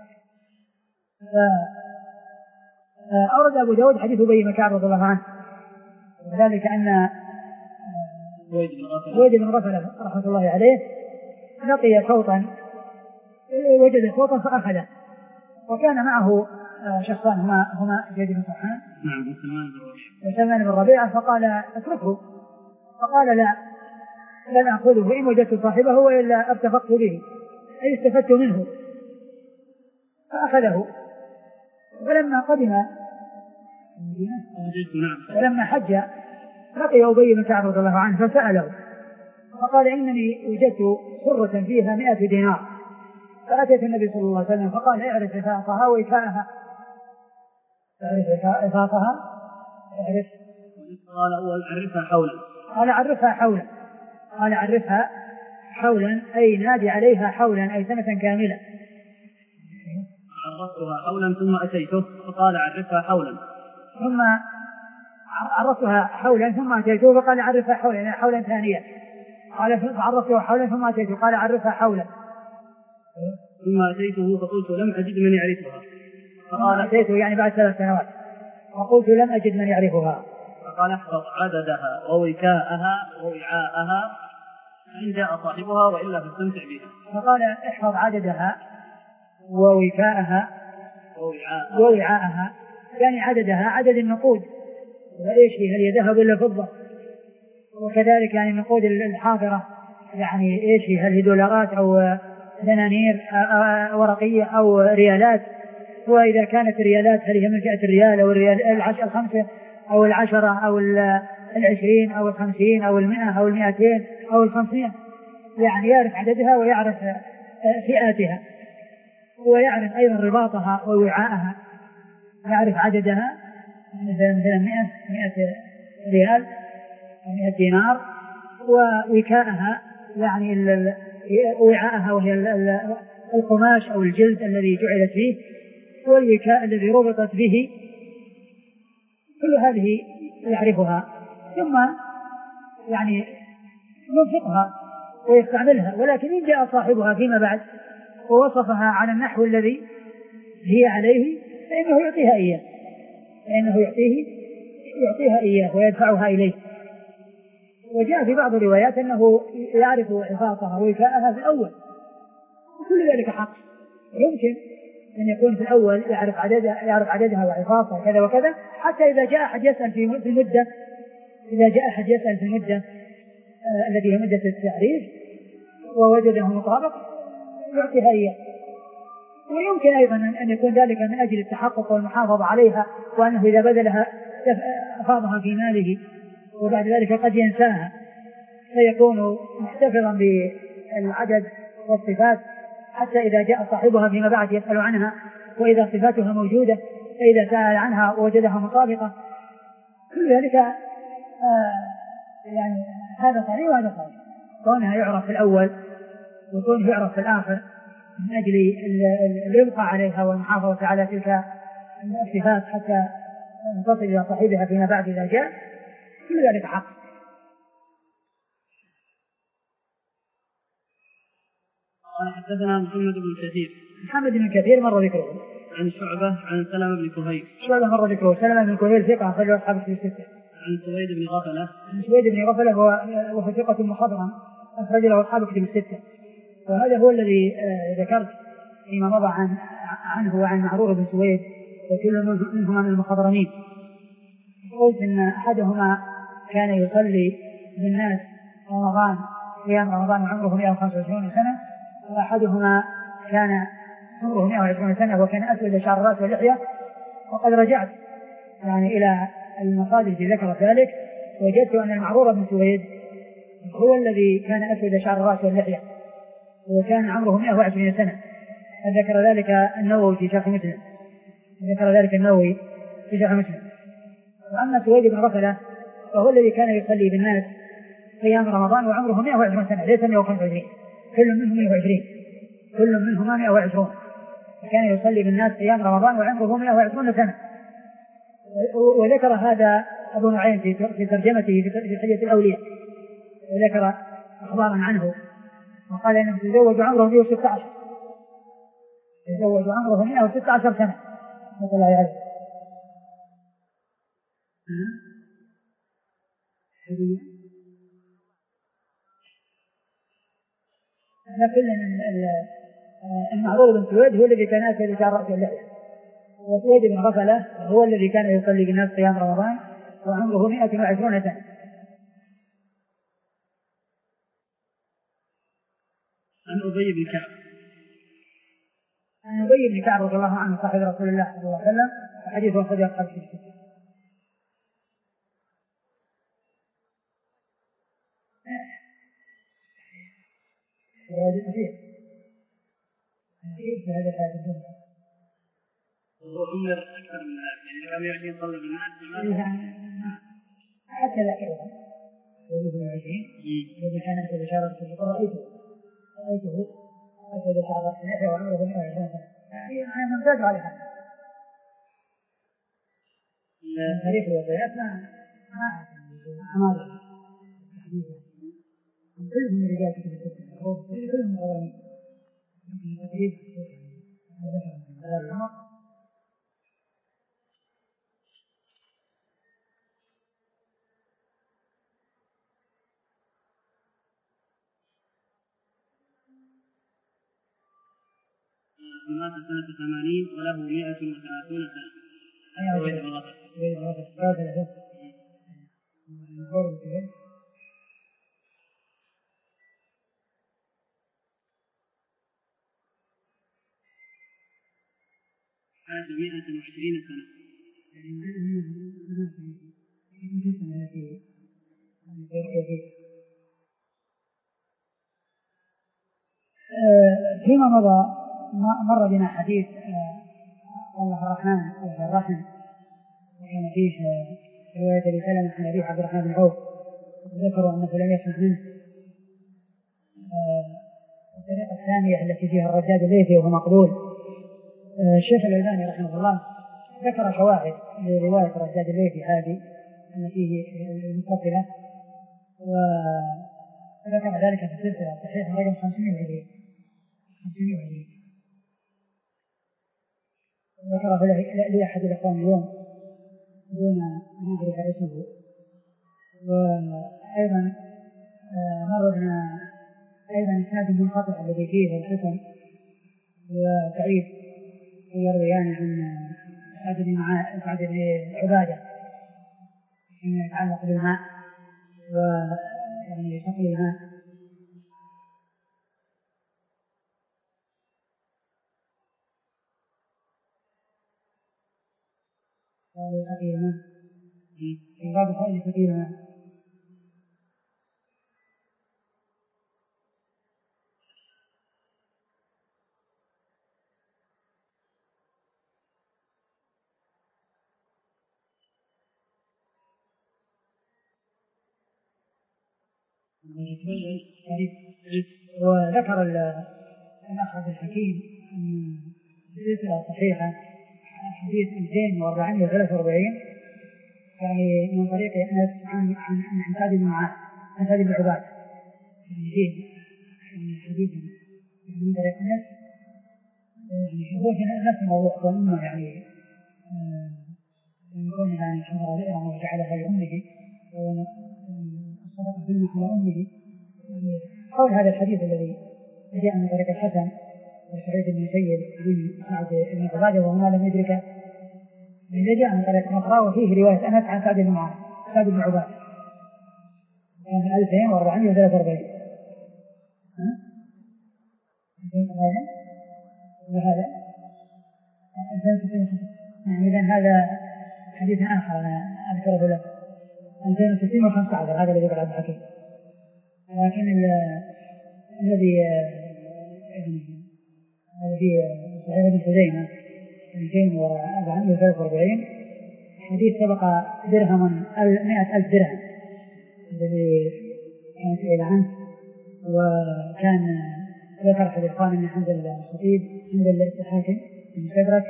أورد أبو داود حديث أبي بن كعب رضي الله عنه، وذلك أن ويد بن غفلة رحمة الله عليه لقي صوتا، وجد صوتا فأخذه، وكان معه شخصان هما هما زيد بن سرحان وسلمان بن ربيعة، فقال اتركه، فقال لا لن أخذه إن وجدت صاحبه وإلا ارتفقت به أي استفدت منه، فأخذه. ولما قدم ولما حج لقي أبي بن كعب رضي الله عنه فسأله فقال إنني وجدت سرة فيها مئة دينار، فأتيت النبي صلى الله عليه وسلم فقال اعرف رفاقها وإكاءها، اعرف رفاقها اعرف قال أول عرفها حولا، قال عرفها حولا، قال عرفها حولا أي نادي عليها حولا أي سنة كاملة. عرفتها حولا ثم أتيته فقال عرفها حولا، ثم عرفتها حولا ثم أتيته فقال عرفها حولا يعني حولا ثانية، قال عرفتها حولا ثم أتيته قال عرفها حولا، ثم أتيته فقلت لم أجد من يعرفها، فقال أتيته يعني بعد ثلاث سنوات فقلت لم أجد من يعرفها، فقال احفظ عددها ووكاءها ووعاءها إن جاء صاحبها وإلا فاستمتع بها. فقال احفظ عددها ووكاءها ووعاءها يعني عددها عدد النقود وإيش هي هل يذهب إلا فضة، وكذلك يعني النقود الحاضرة يعني إيش هي هل هي دولارات أو دنانير ورقية أو ريالات، وإذا كانت ريالات هل هي من فئة الريال أو الريال العشر الخمسة أو العشرة أو العشرين أو الخمسين أو المئة أو المئتين أو الخمسين، يعني يعرف عددها ويعرف فئاتها ويعرف أيضا رباطها ووعاءها، يعرف عددها مثلا مثلا مئة مئة ريال مئة دينار، ووكاءها يعني وعاءها وهي القماش أو الجلد الذي جعلت فيه، والوكاء الذي ربطت به، كل هذه يعرفها ثم يعني ينفقها ويستعملها. ولكن إن جاء صاحبها فيما بعد ووصفها على النحو الذي هي عليه فإنه يعطيها إياه فإنه يعطيه يعطيها إياه ويدفعها إليه. وجاء في بعض الروايات أنه يعرف حفاظها ووكاءها في الأول، وكل ذلك حق. يمكن أن يكون في الأول يعرف عددها يعرف عددها وحفاظها كذا وكذا، حتى إذا جاء أحد يسأل في المدة إذا جاء أحد يسأل في المدة آه التي هي مدة التعريف ووجده مطابق يعطيها إياه. ويمكن أيضا أن يكون ذلك من أجل التحقق والمحافظة عليها، وأنه إذا بذلها أفاضها في ماله وبعد ذلك قد ينساها فيكون محتفظا بالعدد والصفات حتى إذا جاء صاحبها فيما بعد يسأل عنها، وإذا صفاتها موجودة فإذا سأل عنها ووجدها مطابقة. كل ذلك آه يعني هذا صحيح وهذا صحيح، كونها يعرف في الأول وكونه يعرف في الآخر من أجل الإبقاء عليها والمحافظة على تلك الصفات حتى تصل إلى صاحبها فيما بعد إذا جاء، كل ذلك حق. قال حدثنا محمد بن كثير. محمد بن كثير مر ذكره. عن شعبة عن سلمة بن كهيل. شعبة مر ذكره. سلمة بن كهيل ثقة أخرجه أصحاب الكتب الستة. عن سويد بن غفلة. عن سويد بن غفلة وهو ثقة مخضرم أخرج له أصحاب الكتب الستة. وهذا هو الذي ذكرت فيما مضى عن عنه وعن معروف بن سويد وكل منهما من المخضرمين. قلت إن أحدهما كان يصلي بالناس رمضان قيام رمضان وعمره مئة وخمسة وعشرين سنة، وأحدهما كان عمره مئة وعشرين سنة وكان أسود شعر الرأس واللحية. وقد رجعت يعني إلى المصادر التي ذكرت ذلك، وجدت أن المعروف بن سويد هو الذي كان أسود شعر الرأس واللحية وكان عمره مئة وعشرين سنة. ذكر ذلك النووي في شرح مسلم. ذكر ذلك النووي في شرح مسلم. وأما سويد بن غفلة فهو الذي كان يصلي بالناس قيام رمضان وعمره مئة وعشرين سنة ليس مئة وخمسة وعشرين، كل منهم مئة وعشرين، كل منهما مئة وعشرين. كان يصلي بالناس قيام رمضان وعمره مئة وعشرين سنة. وذكر هذا أبو نعيم في ترجمته في حلية الأولياء، وذكر أخبارا عنه وقال إنه تزوج عمره مئة وستة عشر، تزوج عمره مئة وستة عشر سنة نسأل الله عليه. لكن المعروف بن سويد هو الذي كان يأكل شعر رأس اللحية، وسويد بن غفلة هو الذي كان يصلي بالناس قيام رمضان وعمره مئة وعشرين سنة. عن أبي بن كعب. عن أبي بن كعب رضي الله عنه صاحب رسول الله صلى الله عليه وسلم، حديث أخرجه أصحاب الكتب الستة. هذا كثير كثير في هذا الحياة الدنيا. هو عمر أكثر من ذلك، يعني كان يعطي يصلي بالناس حتى ذاك أيضا يجب العشرين الذي كان أسود شعر في الشقر رأيته رأيته أسود شعر في اللحية وعمره مئة وعشرين سنة، يعني أنا ممتاز على هذا. تاريخ الوفيات ما ما أمر كلهم رجال كتب الستة، كلهم غيرين تقريب مات سنة ثمانين وله مئة وثلاثون سنة. سويد بن غفلة. سويد بن غفلة. عاش مئة وعشرين سنة. فيما مضى مر بنا حديث الله الرحمن الرحم، وكان فيه رواية أبي سلمة عن أبي عبد الرحمن بن عوف، ذكروا أنه لم يسمع منه. الطريقة الثانية التي فيها الرجاد الليثي وهو مقبول، الشيخ الألباني رحمه الله ذكر شواهد لرواية الرجاد الليثي هذه التي هي المتصلة، وذكر ذلك في السلسلة الصحيحة رقم خمسمائة وعشرين. ذكره لأحد الإخوان اليوم دون أن أعرف اسمه. وأيضا مرنا أيضا إسناد منقطع الذي فيه الحسن وسعيد يرويان عن سعد بن سعد بن عبادة فيما يتعلق بالماء ويعني سقي الماء. سقي الماء في باب فضل سقي الماء. وذكر الأخ عبد الحكيم أن السلسلة صحيحة حديث ألفين وأربعمائة وثلاثة وأربعين يعني من طريق أنس عن عن عن سعد بن معاذ عن سعد بن عبادة يعني حديث من طريق أنس يعني هو في نفس الموضوع وأنه يعني يكون يعني حمر بئرا وجعلها لأمه وصدق بالمح لأمه يعني قول هذا الحديث الذي جاء من طريق الحسن وسعيد بن مسيب بن سعد بن عبادة وهنا لم يدرك إذا جاء من طريق أخرى وفيه رواية أنس عن سعد بن معاذ سعد بن عبادة من ألفين وأربعمائة وثلاثة وأربعين وهذا يعني إذن هذا حديث آخر أنا أذكره لك ألفين وستين وخمسة عشر هذا الذي قال الحكيم لكن الذي في صحيح ابن خزيمة ألفين وأربعمائة وثلاثة وأربعين حديث سبق درهم مئة ألف درهم الذي كان سئل عنه وكان ذكر حديث قال من حمد الخطيب حمد الحاكم المستدرك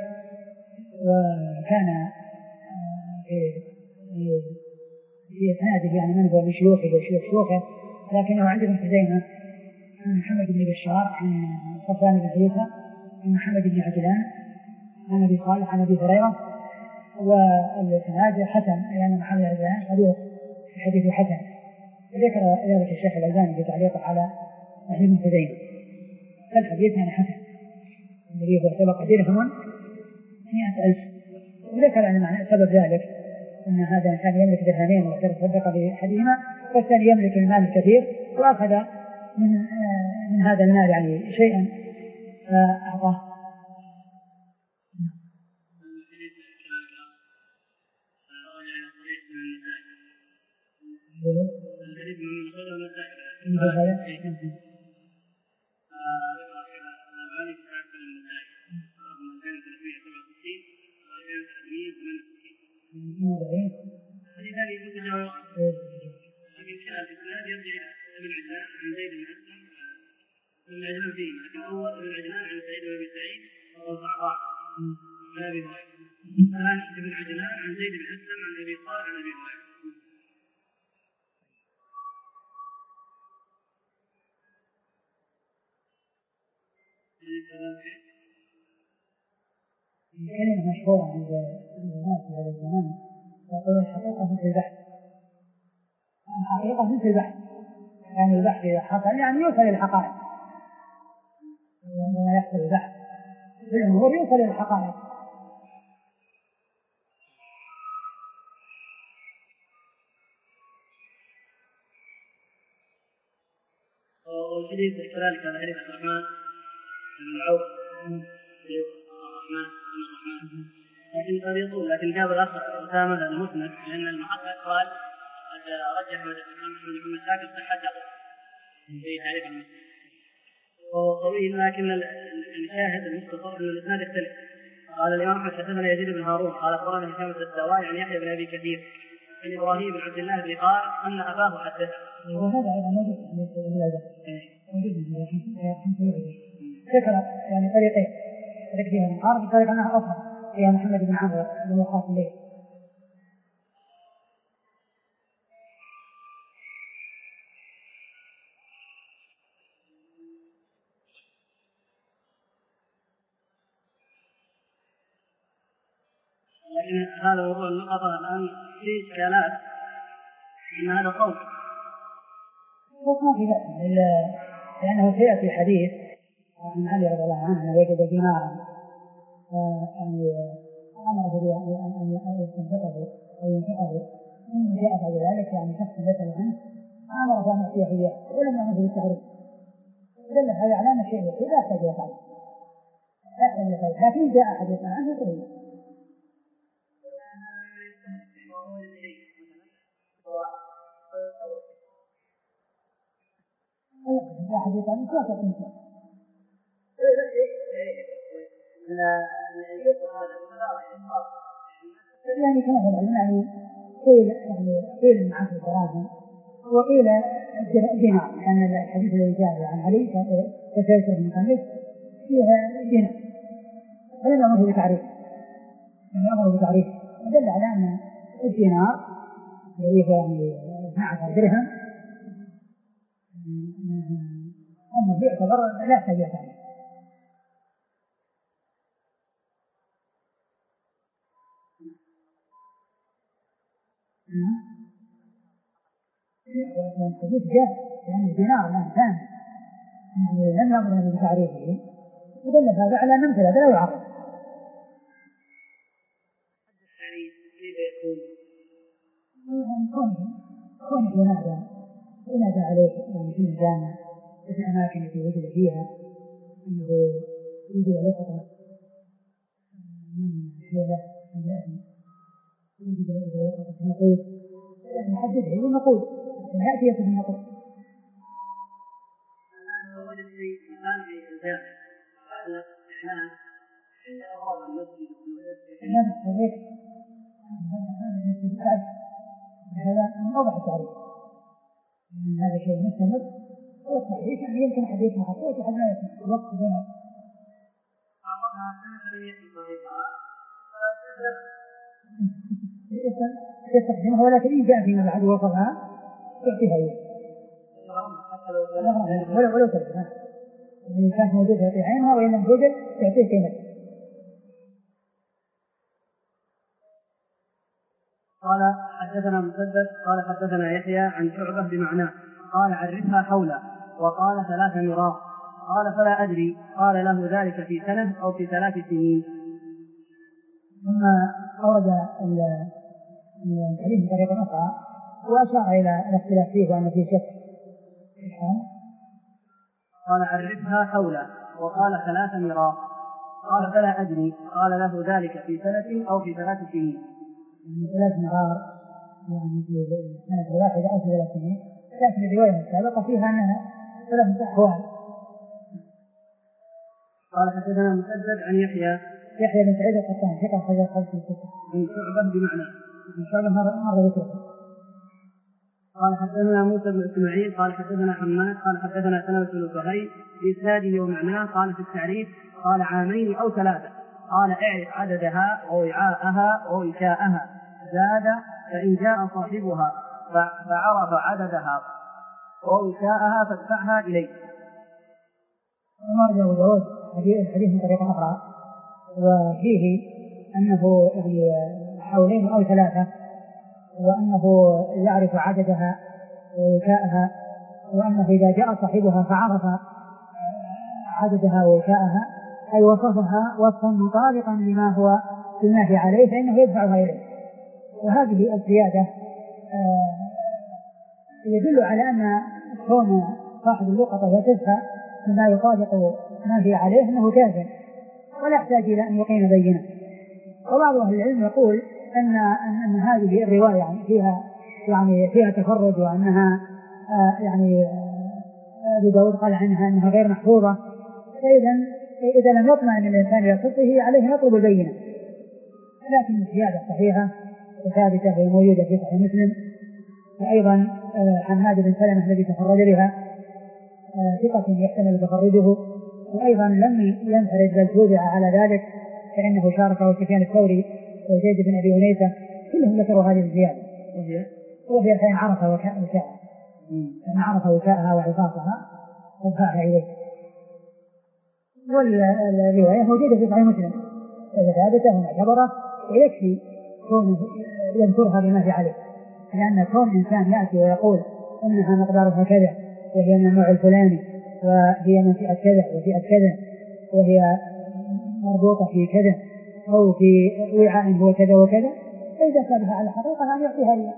وكان في في إسناده يعني من هو من شيوخه وشيوخ شيوخه لكنه عند ابن خزيمة عن محمد بن بشار عن صفوان بن عيسى عن محمد بن عجلان عن أبي صالح عن أبي هريرة والإسناد حسن لأن محمد بن عجلان صدوق حديثه حسن ذكر ذلك الشيخ الألباني في تعليقه على صحيح ابن خزيمة فالحديث يعني حسن الذي هو سبق درهم مئة ألف وذكر أن معنى سبب ذلك أن هذا الإنسان يملك درهمين وتصدق بأحدهما والثاني يملك المال الكثير وأخذ من من هذا المال يعني شيئا فأعطاه. حديثان متجاوران لكن كان الإسناد يرجع إلى ابن عجلان عن زيد بن أسلم ابن عجلان فيه لكن هو ابن عجلان عن سعيد بن سعيد والضعفاء عن أبي هريرة الآن ابن عجلان عن زيد بن أسلم عن أبي صالح عن أبي هريرة. كلمة مشهورة عند الناس في هذا الزمان يقول الحقيقة مثل البحث الحقيقة مثل البحث يعني البحث إذا حصل يعني يوصل إلى الحقائق عندما يحصل البحث في الأمور يوصل إلى الحقائق. والحديث كذلك هذا حديث عبد الرحمن بن عوف الرحمن الرحمن لكن قد يطول لكن جاب الأخ أسامة المسند لأن المحقق قال قد رجح محمد بن شاكر صحته في تعريف المسند وهو طويل لكن الشاهد المختصر أن الإسناد يختلف. قال الإمام أحمد حدثنا يزيد بن هارون قال أخبرنا هشام الدستوائي عن يحيى بن أبي كثير عن إبراهيم بن عبد الله بن قال أن أباه حدثه. وهذا أيضا موجود في البلاد موجود في ذكر يعني طريقين طريق فيها من قارب وطريق أنها أخرى فيها محمد بن عمرو بن وقاص الليل. لكن هذا موضوع النقطة الآن في إشكالات إن هذا صوت صوت ما في بأس لأنه سيأتي حديث عن علي رضي الله عنه أنه وجد دينارا يعني أمره أن يستنفقه أو ينفقه ثم جاء بعد ذلك يعني شخص يسأل عنه أمره أن يأتيه إياه ولم يأمره بالتحريم دل هذا على أن شيء يحيي لا يحتاج يفعل لا يحتاج يفعل لكن جاء حديث عنه يقول لا حديث عنه لا تقول يعني كما هو يعني قيل يعني قيل من عشر دراهم وقيل دينار، كان الحديث الذي جاء عن علي كسيسر بن خالد فيها دينار، فلم يأمره بتعريف، لم يأمره بتعريف، ودل على أن الدينار الذي هو يعني اثناشر درهم أنه يعتبر لا يحتاج تعريف. الحديث جاء لأن الدينار الآن كان يعني لم يأمر بتعريفه، ودل هذا على أن مثل هذا لا يعرف. التعريف كيف يكون؟ كونه كونه ينادى ينادى عليه يعني في الجامع في الأماكن التي وجد فيها أنه وجد لقطة من حيلة من يأتي وجد لقطة نقود، يعني يحدده بالنقود، يأتي يأتي بالنقود. الآن وجد شيء الآن في الجامع بعد الإعلان عند أبواب المسجد لا بالصحيح هذا المسجد الثالث، هذا من أوضح التعريف من هذا الشيء مستمر. هو التعريف يعني يمكن حديث محطوط وحد لا يكون الوقت بينه أعطاها سنة لم يكن صحيحها يستخدمها، ولكن إن جاء فيما بعد وقفها يعطيها إياه ولو ولو ترجمها إن كانت موجودة يعطي عينها، وإن لم توجد تعطيه قيمتها. قال حدثنا مسدد قال حدثنا يحيى عن شعبة بمعناه قال عرفها حولا وقال ثلاث مراء قال فلا أدري قال له ذلك في سنة أو في ثلاث سنين. ثم أورد الحديث بطريقة أخرى وأشار إلى الاختلاف فيه وأن فيه شك. قال عرفها حولا وقال ثلاث مراء قال فلا أدري قال له ذلك في سنة أو في ثلاث سنين. يعني ثلاث مرار يعني في سنة واحدة أو في ثلاث سنين، لكن الرواية السابقة فيها أنها ثلاث أحوال. قال حدثنا مسدد عن يحيى يحيى بن سعيد القطان ثقة أخرج خمسة ستة عن شعبة بمعنى إن شاء الله مرة ذكره. قال حدثنا موسى بن إسماعيل قال حدثنا حماد قال حدثنا سلمة بن زهير بإسناده ومعناه قال في التعريف قال عامين أو ثلاثة قال اعرف عددها ووعاءها ووكاءها زاد فإن جاء صاحبها فعرف عددها ووكاءها فادفعها إليه. وما أبو داود الحديث من طريقة أخرى وفيه أنه يعني حولين أو ثلاثة، وأنه يعرف عددها ووكاءها، وأنه إذا جاء صاحبها فعرف عددها ووكاءها أي وصفها وصفا مطابقا لما هو المنهي عليه فإنه يدفعها إليه. وهذه الزيادة يدل على أن كون صاحب اللقطة يصفها مما يطابق ما هي عليه أنه كاذب ولا يحتاج إلى أن يقيم بينه. وبعض أهل العلم يقول أن أن هذه الرواية يعني فيها يعني فيها تفرد، وأنها يعني أبو داود قال عنها أنها غير محفوظة، فإذا إذا لم يطمئن الإنسان إلى صدقه عليه نطلب البينة. لكن الزيادة صحيحة وثابتة وموجودة في صحيح مسلم. وأيضا حماد بن سلمة الذي تفرد بها ثقة يحتمل تفرده، وأيضا لم ينفرد بل توبع على ذلك فإنه شاركه سفيان الثوري وزيد بن أبي أنيسة كلهم ذكروا هذه الزيادة وهي وهي فإن عرف وكاءها فإن عرف وكاءها وعفافها فادفعها إليه. والرواية موجودة في صحيح مسلم فثابتة ومعتبرة ويكفي كون يذكرها بما في عليه، لأن كون إنسان يأتي ويقول إنها مقدارها كذا وهي من النوع الفلاني وهي من فئة كذا وفئة كذا وهي مربوطة في كذا أو في وعاء هو كذا وكذا، فإذا كانها على حقيقة أن يعطيها لي.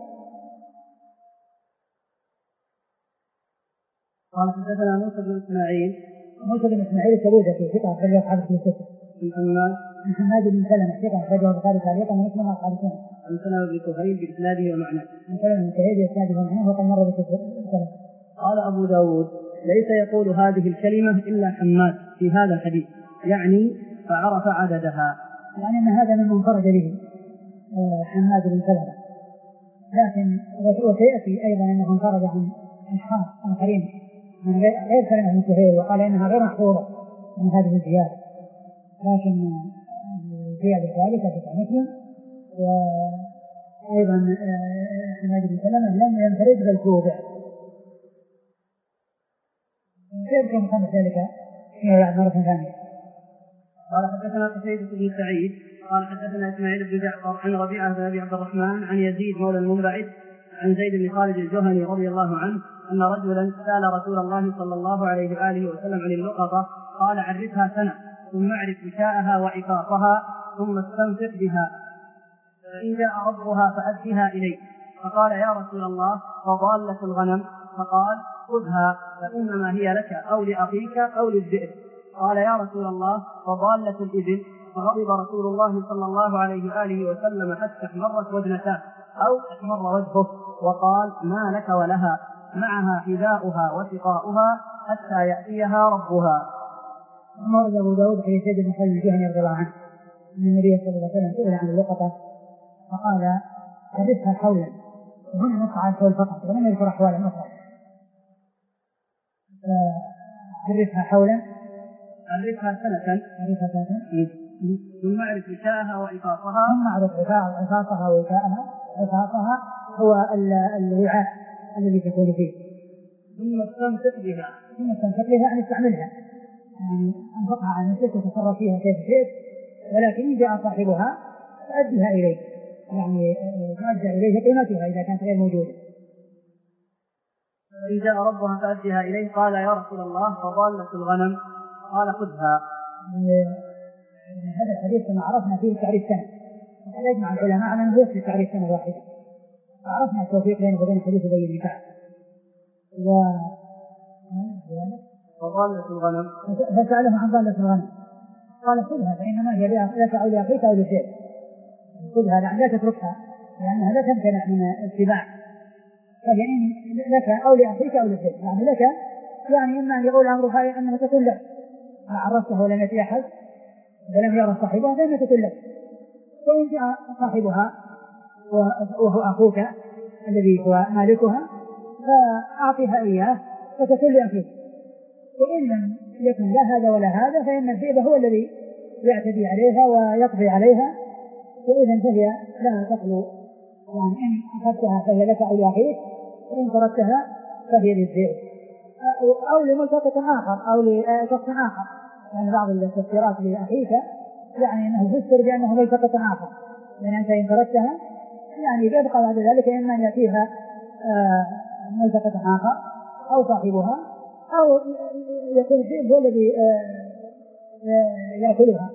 قال حدثنا موسى بن إسماعيل موسى بن إسماعيل التبوذكي ثقة أخرجه أصحاب الكتب الستة. عن حماد عن حماد بن سلمة ثقة أخرجه البخاري تعليقا ومسلم أصحاب السنة. عن سلمة بن كهيل بإسناده ومعناه. عن سلمة بن كهيل بإسناده ومعناه وقد مر بكتب. قال أبو داود ليس يقول هذه الكلمة إلا حماد في هذا الحديث، يعني فعرف عددها، يعني أن هذا من منفرد به حماد بن سلمة، لكن وسيأتي أيضا أنه انفرد عن أشخاص آخرين من غير سلمة بن كهيل وقال إنها غير محفوظة من هذه الزيادة، لكن الزيادة ثابتة في مسلم. وأيضا حماد بن سلمة لم ينفرد بل توبع، يمكن محمد ذلك فيما بعد مرة ثانية. قال حدثنا قتيبة بن سعيد قال حدثنا إسماعيل بن جعفر عن ربيعة بن أبي عبد الرحمن عن يزيد مولى المنبعث عن زيد بن خالد الجهني رضي الله عنه أن رجلا سأل رسول الله صلى الله عليه وآله وسلم عن اللقطة قال عرفها سنة ثم اعرف وشاءها وعفاقها ثم استنفق بها فإن جاء ربها فأدها إليه. فقال يا رسول الله وضالة الغنم؟ فقال خذها فإنما هي لك أو لأخيك أو للذئب. قال يا رسول الله وضالة الإبل؟ فغضب رسول الله صلى الله عليه وآله وسلم حتى احمرت وجنتاه أو احمر وجهه وقال ما لك ولها معها حذاؤها وسقاؤها حتى يأتيها ربها. أمر أبو داود حديث زيد بن خالد الجهني رضي الله عنه أن النبي صلى الله عليه وسلم سئل عن اللقطة فقال عرفها حولا، وهنا نص على الحول فقط ولم يذكر أحوالا أخرى. عرفها حولا عرفها سنة عرفها سنة ثم اعرف وشاءها وعفاقها ثم اعرف عفاقها ووشاءها. عفاقها هو الوعاء الذي تكون فيه. ثم استنفق بها ثم استنفق بها أن استعملها، يعني أنفقها عن نفسك وتصرف فيها كيف شئت، ولكن إن جاء صاحبها فأدها إليه، يعني تؤدى إليه قيمتها إذا كانت غير موجودة. إن جاء ربها فأدها إليه. قال يا رسول الله فضالة الغنم؟ قال خذها. هذا الحديث كما عرفنا فيه تعريف سنة، وقد يجمع العلماء على أنه يكفي تعريف سنة واحدة، وعرفنا التوفيق بينه وبين حديث أبي بن كعب. و فضالة الغنم؟ فسأله عن ضالة الغنم قال خذها فإنما هي لك أو لأخيك أو للذئب. خذها يعني لا تتركها لأنها لا تمتنع من الاتباع، فهي لك أو لأخيك أو للذئب، يعني لك يعني إما أن يقول أمر خير أنها تكون لك، عرفته ولم يأتي أحد ولم يرى صاحبها فإنها تكون لك، وإن جاء صاحبها وهو أخوك الذي هو مالكها فأعطيها إياه فتكون لأخيك. وإن لم يكن لا هذا ولا هذا فإن الذئب هو الذي يعتدي عليها ويقضي عليها، وإذن فهي لا تخلو، يعني إن أخذتها فهي لك أو لأخيك، وإن تركتها فهي للذئب أو لملتقط آخر أو لشخص آخر. يعني بعض التفسيرات لأخيك يعني أنه يفسر بأنه ملتقط آخر، لأن أنت إن تركتها يعني يبقى بعد ذلك إما أن يأتيها ملتقط آخر أو صاحبها أو يكون الذئب هو الذي يأكلها،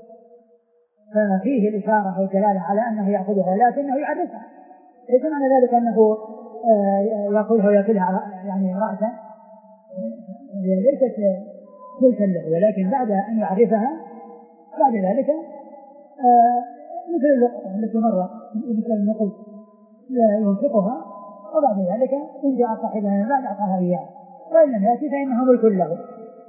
ففيه الإشارة أو الدلالة على أنه يأخذها لكنه يعرفها، ليس معنى ذلك أنه يأخذها ويأكلها يعني رأسا، ليست ملكا له، ولكن بعد أن يعرفها بعد ذلك مثل اللقطة التي مرة مثل النقود ينفقها وبعد ذلك إن جاء صاحبها بعد أعطاها إياه، وإن لم يأتي فإنه ملك له.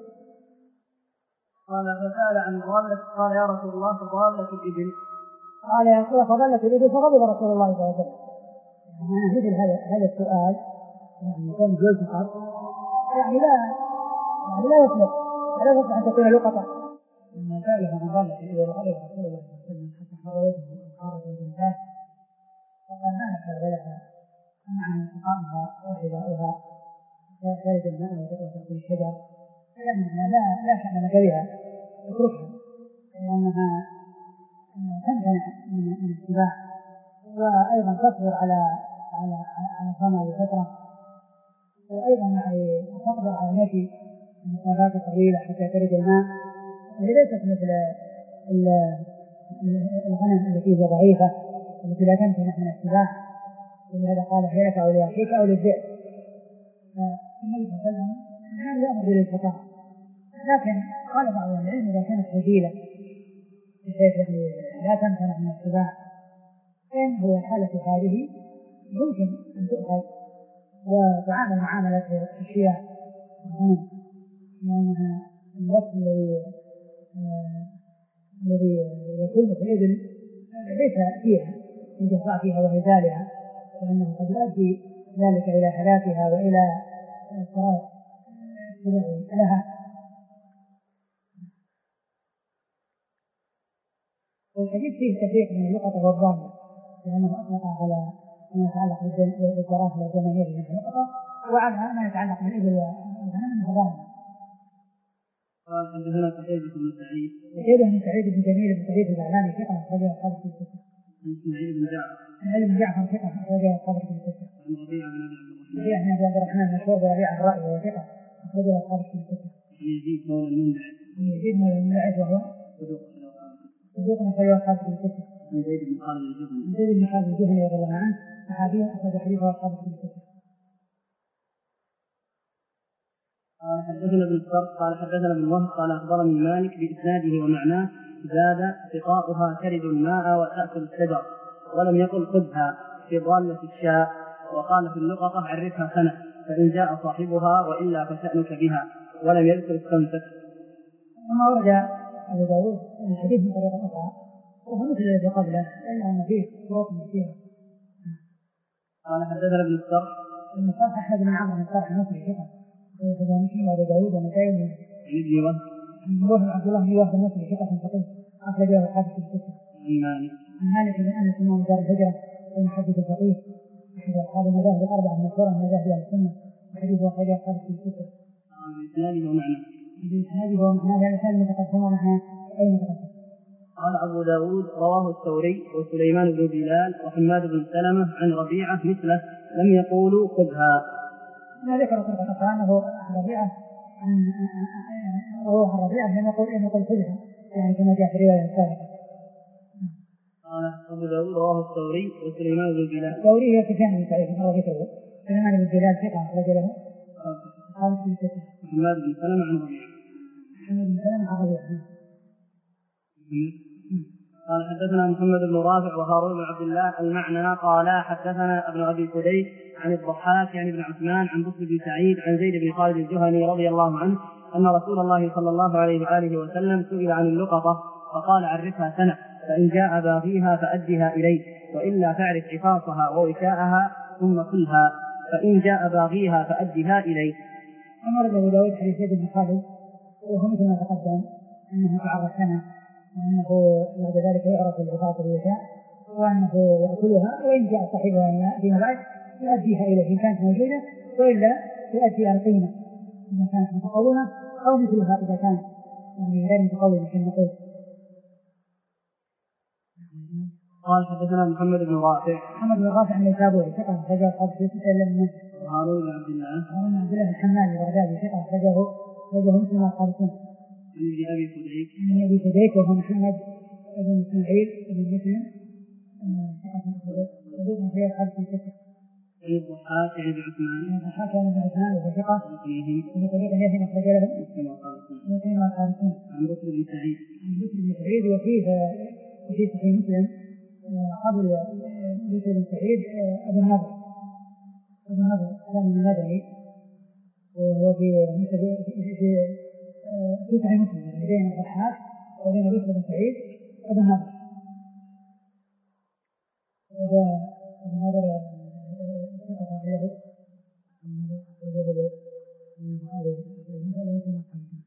قال فسأل عن ضالة قال يا رسول الله فضالة الإبل؟ قال يا رسول الله فضالة الإبل؟ فغضب رسول الله صلى الله عليه وسلم. يعني مثل هذا هذا السؤال يعني يكون جوز فقط يعني لا يعني لا يصلح لا يصلح أن تكون لقطة. لما سأله عن ضالة الإبل غضب رسول الله صلى الله عليه وسلم حتى حر وجهه وخرج وجهه فقال ما نكر لها معنى انتقامها وحذاؤها تلد الماء وتأكل الشجر، لأنها لا لا شأن لك بها، اتركها لأنها تمتنع من الاتباع، وأيضا تصبر على على على صنع لفترة، وأيضا يعني تقدر على المشي مسافات طويلة حتى ترد الماء، هي ليست مثل الغنم التي هي ضعيفة التي لا تمتنع من الاتباع، ولهذا قال هي لك أو لأخيك أو للذئب. فالنبي صلى الله عليه وسلم لا يأمر بالالتقاط، لكن قال بعض العلم إذا كانت هزيلة بحيث يعني لا تمتنع من الاتباع فإن هو حالة هذه ممكن أن تؤخذ وتعامل معاملة الشياه الغنم، لأنها الوقت الذي آه الذي يكون في الإبل ليس فيها الجفاء فيها وهزالها، وأنه قد يؤدي ذلك إلى هلاكها وإلى الشرائع الشرعي لها. والحديث فيه تفريق من اللقطة والضالة، لأنه أطلق على ما يتعلق بالدراسة والجماهير من اللقطة، وعلى ما يتعلق بالإبل والغنم من الضالة. قال حدثنا قتيبة بن سعيد. قتيبة بن سعيد بن جميل بن سعيد البغلاني ثقة أخرجه أصحاب الكتب الستة. إسماعيل بن جعفر. إسماعيل بن جعفر ثقة أخرجه أصحاب الكتب الستة. عن ربيعة بن أبي عبد الرحمن. ربيعة بن أبي عبد الرحمن مشهور بربيعة الرأي وهو ثقة أخرجه أصحاب الكتب الستة. عن يزيد مولى المنبعث. عن يزيد مولى المنبعث وهو صدوق أخرجه أصحاب الكتب الستة. عن زيد بن خالد الجهني. عن زيد بن خالد الجهني رضي الله عنه صحابي أخرج حديثه أصحاب الكتب الستة. قال حدثنا ابن الصرف قال حدثنا ابن وهب قال اخبرني مالك باسناده ومعناه زاد سقاؤها ترد الماء وتاكل الشجر، ولم يقل خذها في ضاله الشاء، وقال في اللقطه عرفها سنه فان جاء صاحبها والا فشانك بها، ولم يذكر السمسك. ثم ورد ابو داود الحديث من طريقه اخرى وهو مثل الذي قبله الا ان فيه شروط كثيره. قال حدثنا ابن الصرف. ابن الصرف احمد بن عمرو بن الصرف المصري ثقه ويحدث مسلم وابو داود والنسائي. عن ابن وهب. عن وهب عبد الله بن وهب المصري ثقه فقيه اخرجه اصحاب الكتب السته. عن مالك. عن مالك بن انس امام دار الهجره المحدث الفقيه احد اصحاب المذاهب الاربعه المشهوره من مذاهب اهل السنه وحديثه اخرجه اصحاب الكتب السته. عن اسناده ومعناه. بإسناده ومعناه هذا كان متقدم ومعناه أي متقدم. قال أبو داود رواه الثوري وسليمان بن بلال وحماد بن سلمة عن ربيعة مثله لم يقولوا خذها. ما ذكر طريقة أخرى أنه ربيعة وهو عن ربيعة لم يقول إن يقول خذها يعني كما جاء في الرواية السابقة. قال أبو داود رواه الثوري وسليمان بن بلال. الثوري هو سفيان بن سعيد مرة ذكره. سليمان بن بلال ثقة رجله. محمد بن سلمة عن ربيعة. محمد بن سلمة عن ربيعة. قال حدثنا محمد بن رافع وهارون بن عبد الله المعنى قال حدثنا ابن ابي فديك عن الضحاك يعني بن عثمان عن بكر بن سعيد عن زيد بن خالد الجهني رضي الله عنه ان رسول الله صلى الله عليه واله وسلم سئل عن اللقطه فقال عرفها سنه فان جاء باغيها فادها اليه والا فاعرف عفاصها ووكاءها ثم كلها فان جاء باغيها فادها اليه. أمر أبو داود حديث زيد بن خالد وهو مثل ما تقدم أنه تعرف سنة وأنه بعد ذلك يعرف العفاص والوكاء وأنه يأكلها وإن جاء صاحبها فيما بعد يؤديها إليه إن كانت موجودة وإلا يؤدي القيمة إذا كانت متقومة أو مثلها إذا كانت يعني غير متقومة في النقود. قال حدثنا محمد بن رافع. محمد بن رافع من التابعي ثقة رجع أصحاب في سلة من هارون بن عبد الله. هارون بن عبد الله الحماني البغدادي ثقة رجعه رجعه مسلم أصحاب السنة. عن ابي فديك. عن ابي فديك وهو محمد بن اسماعيل بن مسلم ثقة صدوق في أصحاب الستة. عن الضحاك يعني بن عثمان. الضحاك يعني بن عثمان وهو ثقة وفي طريق يهم أخرج له مسلم وأصحاب السنة. عن بكر بن سعيد. عن بكر بن سعيد وفيه وفي صحيح مسلم قبل بكر بن سعيد أبو النضر أبو النضر كان من المدعي وهو في في في صحيح مسلم يعني بين الضحاك وبين بكر بن سعيد أبو النضر وهو أبو النضر ثقة غيره وجهه من هذه المسألة التي نقلها.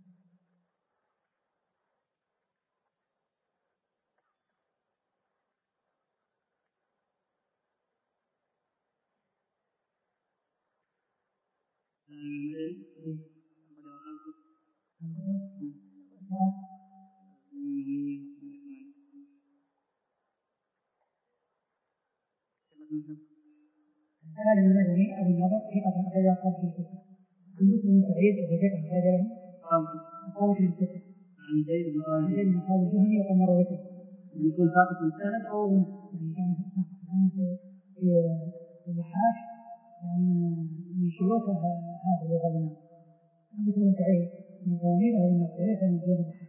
هذا المدني أبو النضر ثقة أخرج أصحاب الستة. عن بكر بن سعيد وهو ثقة أخرج له أصحاب الستة. عن زيد بن خالد. زيد بن خالد الجهني وقد مر ذكره. يكون ساقط من سند أو كان في الضحاك يعني من شيوخه هذا اللي قبلنا. عن بكر بن سعيد من ثاني أو من الثالث من زيد الضحاك.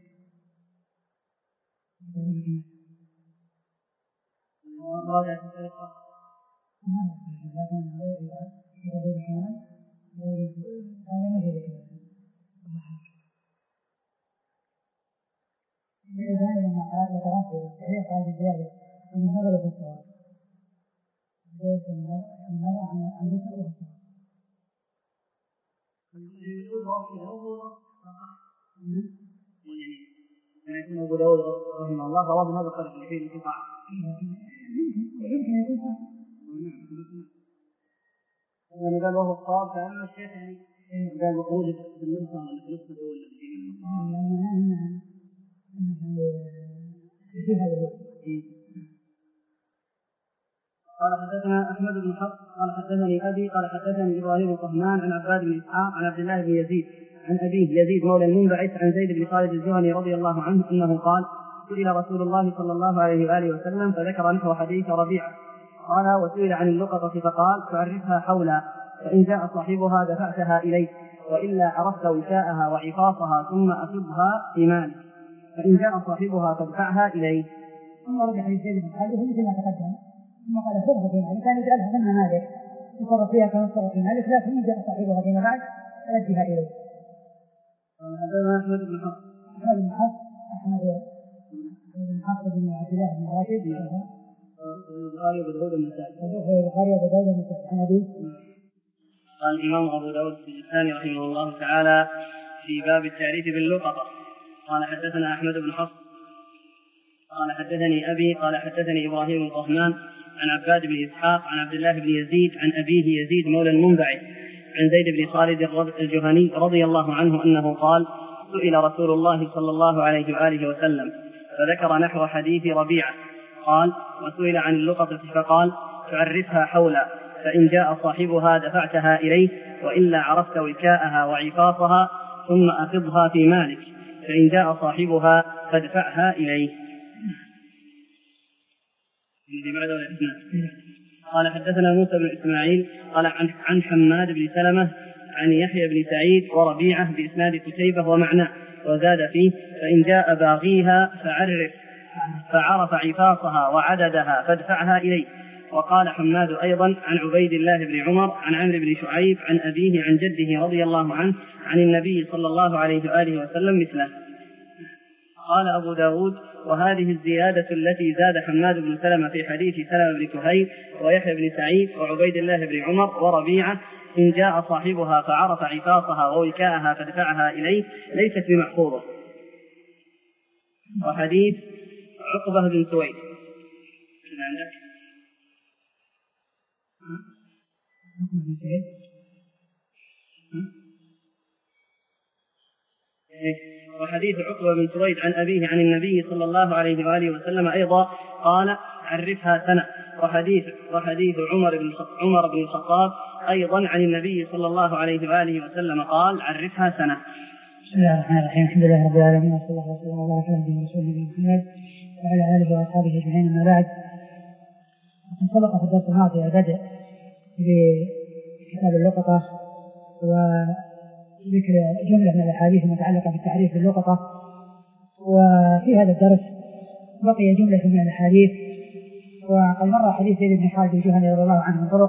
راجع في الطريقة. لكن إذا غير كمان هذا ما غير كمان إذا لما قال لترافع الصحيح قال بزيادة من النظر في الصواب زيادة من النظر عن بشر والصواب. يعني يكون أبو داود رحمه الله رواه من هذا الطريق اللي فيه الانقطاع. يمكن يكون يعني قال وهو الصواب كأن الشيخ يعني قال بخروج بالنسبة ولا بالنسبة ولا في هذا الوقت. قال حدثنا أحمد بن حفص قال حدثني أبي قال حدثني إبراهيم الطهمان عن عباد بن إسحاق عن عبد الله بن يزيد عن أبيه يزيد مولى المنبعث عن زيد بن خالد الجهني رضي الله عنه أنه قال سئل رسول الله صلى الله عليه وآله وسلم فذكر نحو حديث ربيعة قال وسئل عن اللقطة فقال تعرفها حولا فإن جاء صاحبها دفعتها إليه وإلا عرفت وشاءها وعفاصها ثم أصبها في مالك فإن جاء صاحبها فادفعها إليه. ثم رجع لزيد بن خالد مثل ما تقدم ثم قال صرف في مالك كان يجعلها ضمن مالك يصرف فيها كما صرف في مالك لكن إن جاء صاحبها فيما بعد فأدها إليه. حدثنا أحمد بن حفص أحمد بن حفص أحمد بن حفص بن عبد الله بن راشد البخاري وأبو داود النسائي البخاري وأبو داود النسائي عن أبي قال الإمام أبو داود السجستاني رحمه الله تعالى في باب التعريف باللقطة قال حدثنا أحمد بن حفص قال حدثني أبي قال حدثني إبراهيم الطهمان عن عباد بن إسحاق عن عبد الله بن يزيد عن أبيه يزيد مولى المنبعث عن زيد بن خالد الجهني رضي الله عنه أنه قال سئل رسول الله صلى الله عليه وآله وسلم فذكر نحو حديث ربيعة قال وسئل عن اللقطة فقال تعرفها حولا فإن جاء صاحبها دفعتها إليه وإلا عرفت وكاءها وعفاصها ثم أخذها في مالك فإن جاء صاحبها فادفعها إليه. قال حدثنا موسى بن إسماعيل قال عن حماد بن سلمة عن يحيى بن سعيد وربيعة بإسناد كتيبة ومعناه وزاد فيه فإن جاء باغيها فعرف فعرف عفاصها وعددها فادفعها إليه. وقال حماد أيضا عن عبيد الله بن عمر عن عمرو بن شعيب عن أبيه عن جده رضي الله عنه عن النبي صلى الله عليه وآله وسلم مثله. قال أبو داود وهذه الزيادة التي زاد حماد بن سلمة في حديث سلمة بن كهيل ويحيى بن سعيد وعبيد الله بن عمر وربيعة إن جاء صاحبها فعرف عفاصها ووكاءها فدفعها إليه ليست بمحفوظة. وحديث عقبة بن سويد وحديث عقبة بن سويد عن أبيه عن النبي صلى الله عليه وآله وسلم أيضا قال عرفها سنة. وحديث وحديث عمر بن عمر بن الخطاب أيضا عن النبي صلى الله عليه وآله وسلم قال عرفها سنة. بسم الله الرحمن الرحيم الحمد لله رب العالمين وصلى الله وسلم على عبده ورسوله محمد وعلى آله وأصحابه أجمعين أما بعد. سبق في الدرس الماضي البدء بكتاب اللقطة وذكر جملة من الأحاديث المتعلقة بالتعريف باللقطة وفي هذا الدرس بقي جملة من الأحاديث وقد مر حديث زيد بن خالد الجهني رضي الله عنه من طرق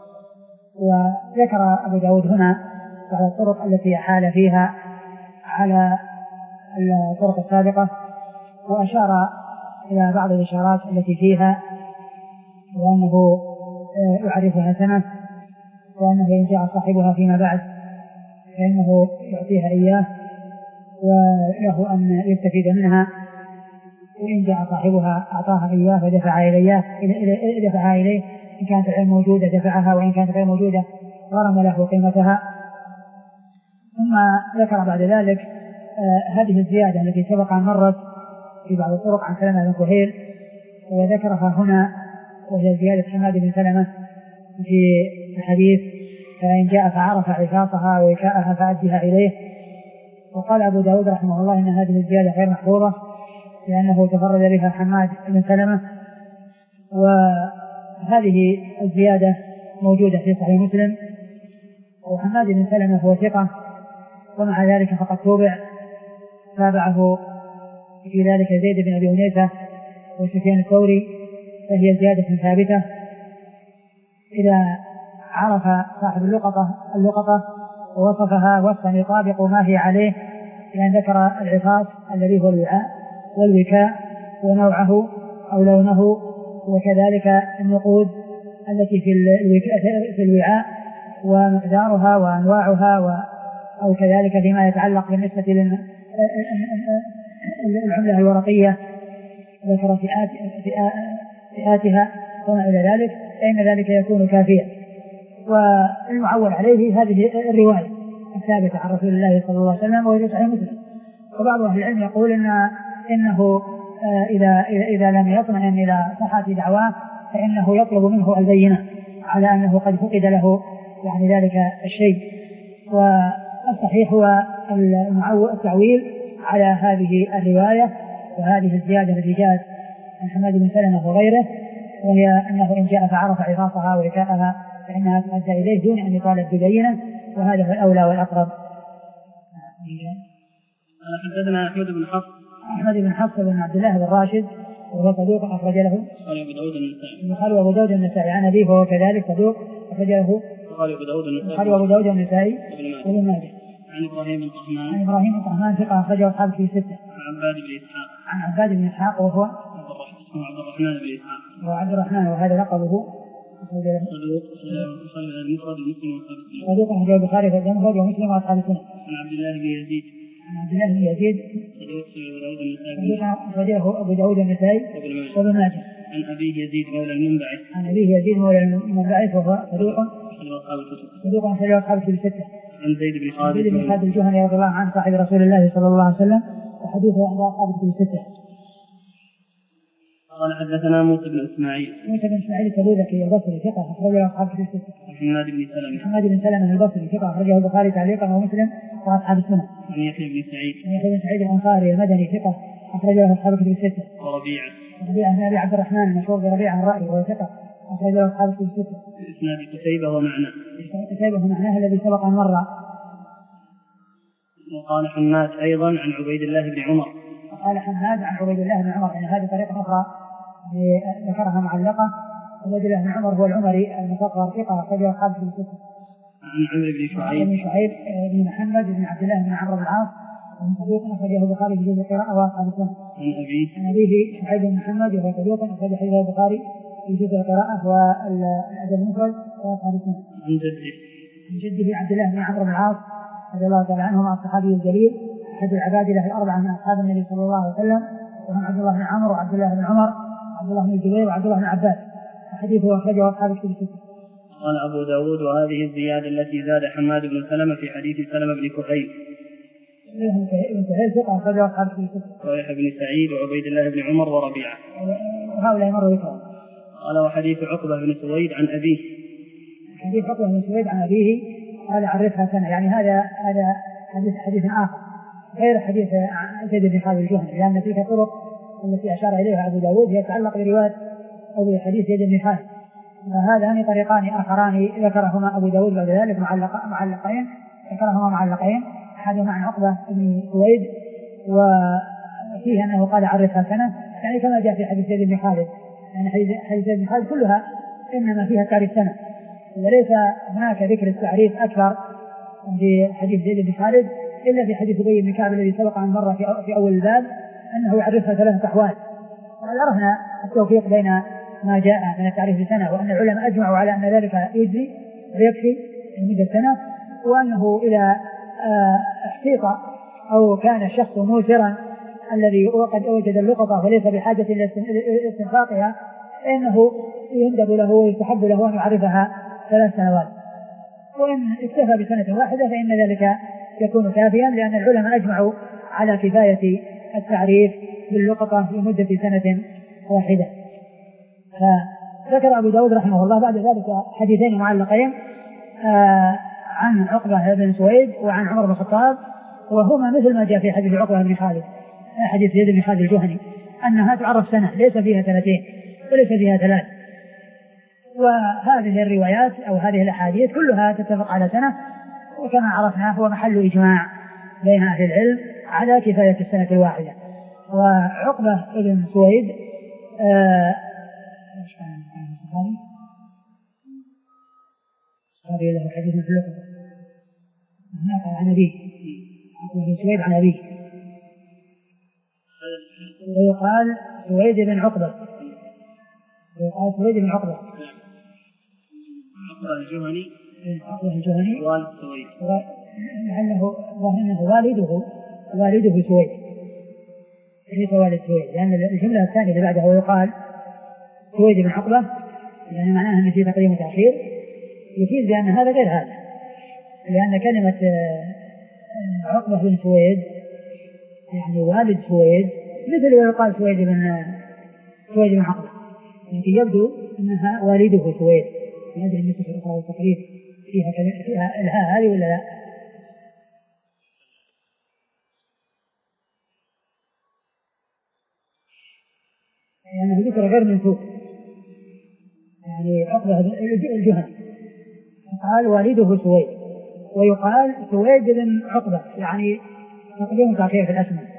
وذكر أبو داود هنا بعض الطرق التي أحال فيها على الطرق السابقة وأشار إلى بعض الإشارات التي فيها وأنه يعرفها سنة وأنه إن جاء صاحبها فيما بعد فإنه يعطيها إياه وله أن يستفيد منها وإن جاء صاحبها أعطاها إياه ودفع إليه دفعها إليه إن كانت غير موجودة دفعها وإن كانت غير موجودة غرم له قيمتها. ثم ذكر بعد ذلك آه هذه الزيادة التي سبق أن مرت في بعض الطرق عن سلمة بن كهيل وذكرها هنا وهي زيادة حماد بن سلمة في الحديث فإن جاء فعرف عفاصها ووكاءها فأدها إليه. وقال أبو داود رحمه الله إن هذه الزيادة غير محفوظة لأنه تفرد بها حماد بن سلمة وهذه الزيادة موجودة في صحيح مسلم وحماد بن سلمة هو ثقة ومع ذلك فقد توبع تابعه في ذلك زيد بن أبي أنيسة وسفيان الثوري فهي زيادة ثابتة. إذا عرف صاحب اللقطة اللقطة ووصفها وصفا يطابق ما هي عليه لأن ذكر العفاص الذي هو الوعاء والوكاء ونوعه أو لونه وكذلك النقود التي في الوعاء ومقدارها وأنواعها أو كذلك فيما يتعلق بالنسبة للعملة الورقية ذكر فئات فئاتها وما إلى ذلك، فإن ذلك يكون كافيا. والمعول عليه هذه الرواية الثابتة عن رسول الله صلى الله عليه وسلم وهي صحيح مسلم. وبعض أهل العلم يقول إن إنه إذا إذا لم يطمئن إلى صحة دعواه فإنه يطلب منه البينة على أنه قد فقد له يعني ذلك الشيء. والصحيح هو التعويل على هذه الرواية وهذه الزيادة التي جاءت عن حماد بن سلمة وغيره، وهي أنه إن جاء فعرف عفافها وإكاءها فإنها تؤدى إليه دون أن يطالب ببينة، وهذا هو الأولى والأقرب. حدثنا أحمد بن حفص أحمد بن حفص بن عبد الله بن راشد وهو صدوق أخرج له البخاري وأبو داود النسائي عن أبيه وهو كذلك صدوق أخرج له البخاري وأبو داود النسائي وابن ماجه. عن إبراهيم بن طهمان عن إبراهيم بن طهمان ثقة أخرجه أصحاب في ستة. عن عباد بن إسحاق عن عباد بن إسحاق وهو عبد الرحمن بن إسحاق وعبد الرحمن وهذا لقبه صدوق المفرد ومسلم صدوق أخرج البخاري في المفرد ومسلم وأصحاب السنة. عن عبد الله بن يزيد عن عبد الله بن يزيد صدوق أخرجه أبو داود النسائي وابن ماجه. عن أبيه يزيد مولى المنبعث عن أبيه يزيد مولى المنبعث وهو صدوق صدوق أخرج أصحاب في ستة. عن زيد بن خالد زيد بن خالد الجهني رضي الله عنه صاحب رسول الله صلى الله عليه وسلم وحديثه عند أصحاب في ستة. قال حدثنا موسى بن إسماعيل موسى بن إسماعيل التبوذكي البصري ثقة أخرجه أصحاب في ستة. محمد بن سلمة محمد بن سلمة البصري ثقة أخرجه البخاري تعليقا ومسلم وأصحاب السنة. عن يحيى بن سعيد عن يحيى بن سعيد الأنصاري المدني ثقة أخرجه أصحاب في ستة. وربيعة ربيعة بن أبي عبد الرحمن المشهور بربيعة الرأي وهو ثقة أخرجه أصحاب في ستة. إسناد قتيبة ومعناه قتيبة ومعناه الذي سبق أن مر. وقال حماد أيضا عن عبيد الله بن عمر وقال حماد عن عبيد الله بن عمر يعني هذه طريقة أخرى ذكرها معلقة. عبيد الله بن عمر هو العمري المصغر ثقة أخرجه أصحاب في ستة. عن عمرو بن شعيب بن شعيب بن محمد بن عبد الله بن عمرو بن العاص ومن صدوق أخرجه البخاري في جزء القراءة وأصحاب السنة. عن أبيه عن أبيه شعيب بن محمد وهو صدوق أخرج حديثه البخاري في جزء القراءة والأدب المفرد وأصحاب السنة. عن جده عن جده عبد الله بن عمرو بن العاص رضي الله تعالى عنهما الصحابي الجليل أحد العبادلة الأربعة من أصحاب النبي صلى الله عليه وسلم وهم عبد الله بن عمرو وعبد الله بن عمر وعبد الله بن الزبير وعبد الله بن عباس. حديثه أخرجه أصحاب الكتب الستة. قال أبو داود وهذه الزيادة التي زاد حماد بن سلمة في حديث سلمة بن كهيل ابن كهيل ثقة أخرجه أصحاب الكتب الستة. ويحيى بن سعيد وعبيد الله بن عمر وربيعة وهؤلاء مروا ذكرهم. قال وحديث عقبة بن سويد عن أبيه حديث عقبة بن سويد عن أبيه قال عرفها سنة يعني هذا هذا حديث حديث آخر غير حديث زيد بن خالد الجهني لأن تلك الطرق التي أشار إليها أبو داود هي تتعلق برواية أو بحديث زيد بن خالد. هذان طريقان آخران ذكرهما أبو داود بعد ذلك معلق معلقين ذكرهما معلقين أحدهما عن عقبة بن سويد وفيه أنه قال عرفها سنة يعني كما جاء في حديث زيد بن خالد يعني حديث زيد بن خالد كلها إنما فيها تعريف سنة وليس هناك ذكر التعريف أكثر في حديث زيد بن خالد إلا في حديث أبي بن كعب الذي سبق عن مرة في أول الباب أنه يعرفها ثلاثة أحوال. وعرفنا التوفيق بين ما جاء من التعريف بسنة وأن العلماء أجمعوا على أن ذلك يجزي ويكفي مدة سنة وأنه إلى احتيط أو كان الشخص موسرا الذي وقد وجد اللقطة وليس بحاجة إلى استنفاقها إنه يندب له ويستحب له أن يعرفها ثلاث سنوات. وإن اكتفى بسنة واحدة فإن ذلك يكون كافيا لأن العلماء أجمعوا على كفاية التعريف باللقطة لمدة سنة واحدة. فذكر أبو داود رحمه الله بعد ذلك حديثين معلقين آه عن عقبة بن سويد وعن عمر بن الخطاب وهما مثل ما جاء في حديث عقبة بن خالد حديث زيد بن خالد الجهني أنها تعرف سنة ليس فيها سنتين وليس فيها ثلاث. وهذه الروايات أو هذه الأحاديث كلها تتفق على سنة وكما عرفنا هو محل إجماع بين أهل العلم على كفاية السنة الواحدة. وعقبة بن سويد آه هذه له حديث في اللقطة هناك عن أبيه عقبة بن سويد عن أبيه ويقال سويد بن عقبة ويقال سويد بن عقبة عقبة الجهني عقبة الجهني والد سويد لعله ظاهر أنه والده والده سويد ليس والد سويد، لأن الجملة الثانية اللي بعدها ويقال سويد بن عقبة يعني معناها أن في تقديم وتأخير، يفيد بأن هذا غير هذا، لأن كلمة عقبة بن سويد يعني والد سويد مثل ويقال سويد بن سويد بن عقبة، لكن يبدو أنها والده سويد. ما أدري النسخ الأخرى والتقريب فيها فيها الهاء هذه ولا لا. يعني ذكر غير منسوب، يعني عقبة الجهني قال والده سويد، ويقال سويد بن عقبة يعني تقديم وتأخير في الأسماء.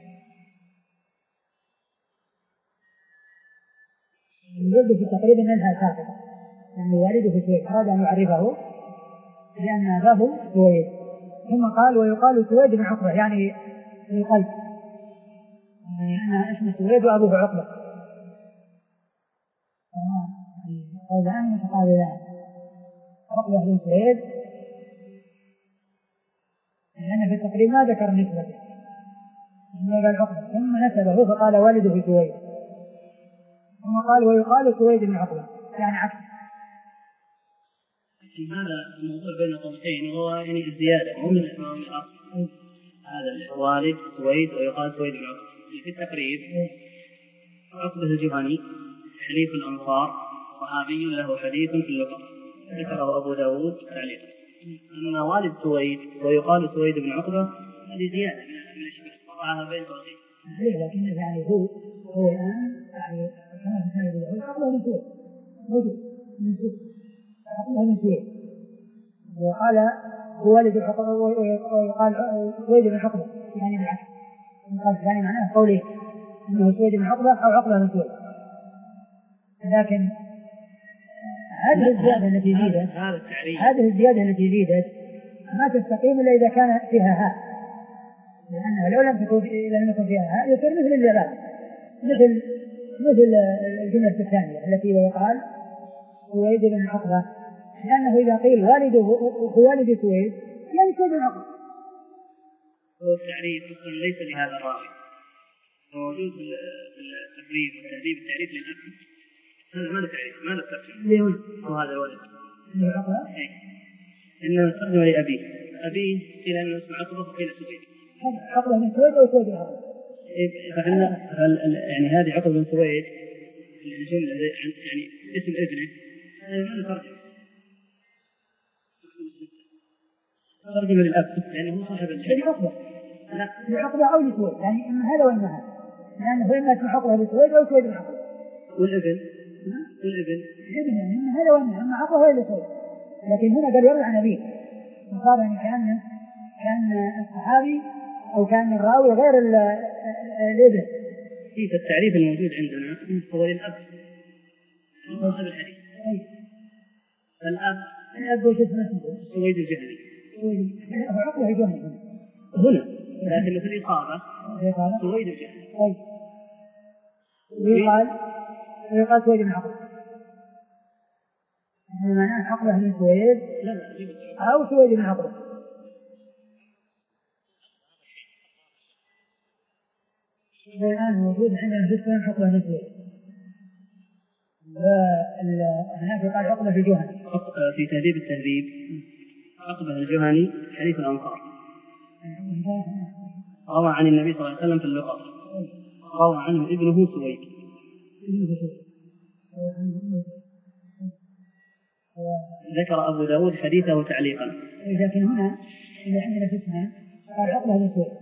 يبدو في التقريب أن الهاء ساقطة، يعني والده سويد أراد أن يعرفه لأن أباه سويد، ثم قال ويقال سويد بن عقبة يعني في القلب، يعني أنا اسم سويد وأبوه عقبة، قولان متقابلان. عقبة بن سويد لأن في التقريب ما ذكر نسبته، قال عقبة ثم نسبه فقال والده سويد، ثم قال ويقال سويد بن عقبة يعني عكس. هذا الموضوع بين قوسين وهو يعني الزيادة مو من الإمام الأصل، هذا الوالد سويد ويقال سويد بن عقبة. في التقريب عقبة الجهني حليف الأنصار صحابي له حديث في اللقب ذكره أبو داود تعليقا. أما والد سويد ويقال سويد بن عقبة هذه زيادة من الإشباه وضعها بين قوسين. لكن يعني هو هو الآن يعني كما في سنة الأول عقبة بن سويد موجود من سويد عقبة بن سويد، وقال هو والد عقبة ويقال سويد بن عقبة يعني بالعكس، قال ثاني معناه قوله إنه سويد بن عقبة أو عقبة بن سويد. لكن هذه الزيادة التي زيدت هذه الزيادة التي زيدت ما تستقيم إلا إذا كان فيها هاء، لأنها لو لم تكن إذا لم يكن فيها هاء يصير مثل الجلال مثل مثل الجملة الثانية التي ويقال سويد بن عقبة، لأنه إذا قيل والده هو والد سويد يعني سويد بن عقبة. هو التعريف ليس لهذا الراوي موجود في التقريب والتهذيب، التعريف للأكل هذا ما له تعريف ما له ترجمة وهذا الولد إنه ترجمة لأبيه أبيه إلى أنه اسمه عقبة وقيل سويد عقبة بن سويد أو سويد بن عقبة. فإن يعني هذه عقبة بن سويد الجملة يعني اسم ابنه هذا ما له ترجمة ترجمة للأب لأنه صاحب الجملة عقبة لا لعقبة أو لسويد يعني إما هذا وإما هذا، لأنه إما اسم عقبة لسويد أو سويد بن عقبة. والابن والابن الابن يعني إما هذا وإما أما عقبة ولا سويد، لكن هنا قال يروي عن أبيه فصار يعني كأن كان الصحابي أو كان الراوي غير الابن. في التعريف الموجود عندنا هو للأب صاحب الحديث الأب الأب وش اسمه سويد الجهني هو عقبة الجهني هنا لكن في الإصابة سويد الجهني ويقال ويقال سويد بن عقبة معناه عقبة بن سويد أو سويد بن عقبة. الآن موجود عندنا في السنة عقبة بن سويد، وهناك يقال عقبة في جهني في تهذيب التهذيب عقبة الجهني حديث الأنصار روى عن النبي صلى الله عليه وسلم في اللقب، روى عنه ابنه سويد ذكر أبو داود حديثه تعليقا. لكن هنا إذا عندنا في اسمه قال عقبة بن سويد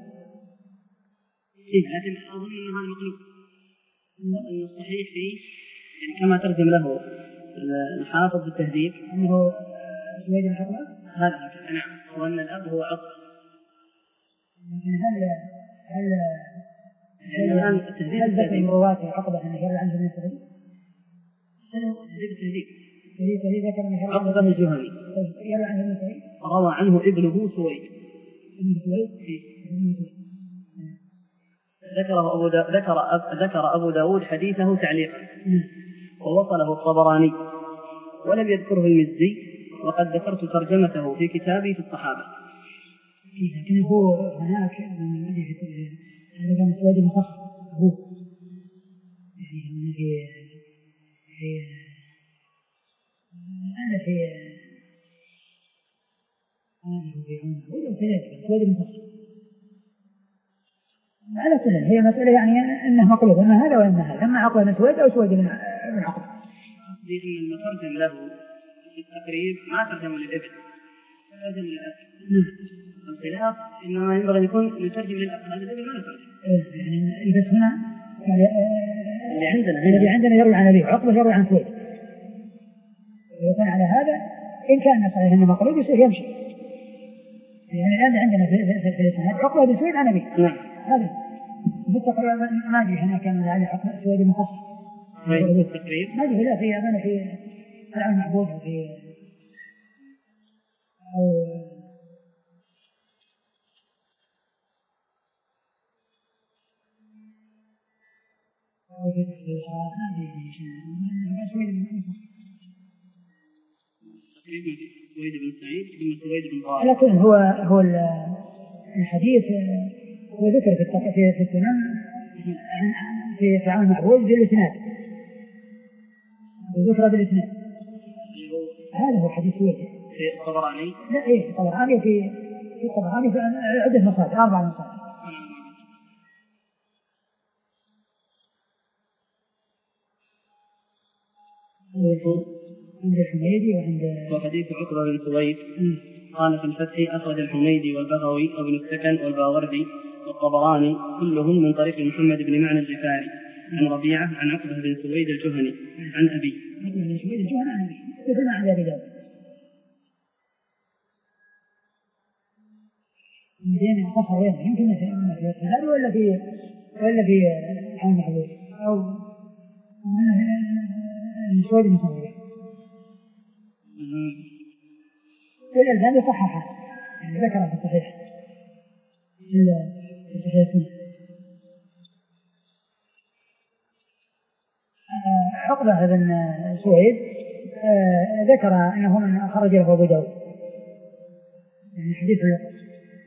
لكن أظن أنه هذا مقلوب أن الصحيح فيه يعني كما ترجم له الحافظ بالتهذيب أنه سويد بن عقبة هذا نعم وأن الأب هو عقبة. لكن هل هل هل هل ذكر رواته عقبة أن يروي عنه ابن سويد؟ هذا هو تهذيب التهذيب الذي ذكر أن يروي عقبة الجهني يروي عنه ابن سويد روى عنه ابنه سويد ابن سويد ذكر أبو دا... ذكر أب... ذكر أبو داود حديثه تعليقا ووصله الطبراني ولم يذكره المزي، وقد ذكرت ترجمته في كتابي في الصحابة. لكن هو هناك هذا كان سواد المصف هو يعني في في أنا في أنا في هنا هو كذلك سواد المصف. على كل هي مسألة يعني أنه مقلوب أما هذا وإما هذا أما عقل من سواد أو سواد من عقل. قصدي أن المترجم له في التقريب ما ترجم للابن ترجم للأب. الخلاف إنما ينبغي أن يكون يترجم للأب هذا الابن ما يترجم. يعني بس هنا يعني اللي عندنا الذي عندنا يروي عن أبيه عقبة يروي عن سواد. ويكون على هذا إن كان صحيح أنه مقلوب يصير يمشي. يعني الآن عندنا في الإسناد عقبة بن سواد عن أبيه. نعم. هذا بالتقريب ما أدري هنا كان على عقبة سواد مخصص. بالتقريب. ما أدري لا في أنا في العلم معبود أو في أو أو في الإشارات ما أدري إيش سويد بن سويد بن سعيد ثم سويد بن طارق. على كل هو هو الحديث هو ذكر في في السنن في في عام معبود بالإسناد وذكر بالإسناد هذا هو حديث سويد في الطبراني. لا إيه الطبراني في في الطبراني في عدة مصادر أربع مصادر. عند الحميدي وعند وحديث عقبة بن سويد قال في الفتح أخرج الحميدي والبغوي وابن السكن والباوردي والطبراني كلهم من طريق محمد بن معنى الجفاري عن ربيعة عن عقبة بن سويد الجهني عن أبي. عقبة بن سويد الجهني عن أبي مثل عن أبي داود. مدينة قصر وين يمكن في التهاد ولا في ولا في عين محبوب أو من سويد المصوري. والألباني صححه يعني ذكره في الصحيح في الصحيح اسمه. عقبة بن سويد ذكر أنه من خرج له أبو داود يعني حديث اللقاء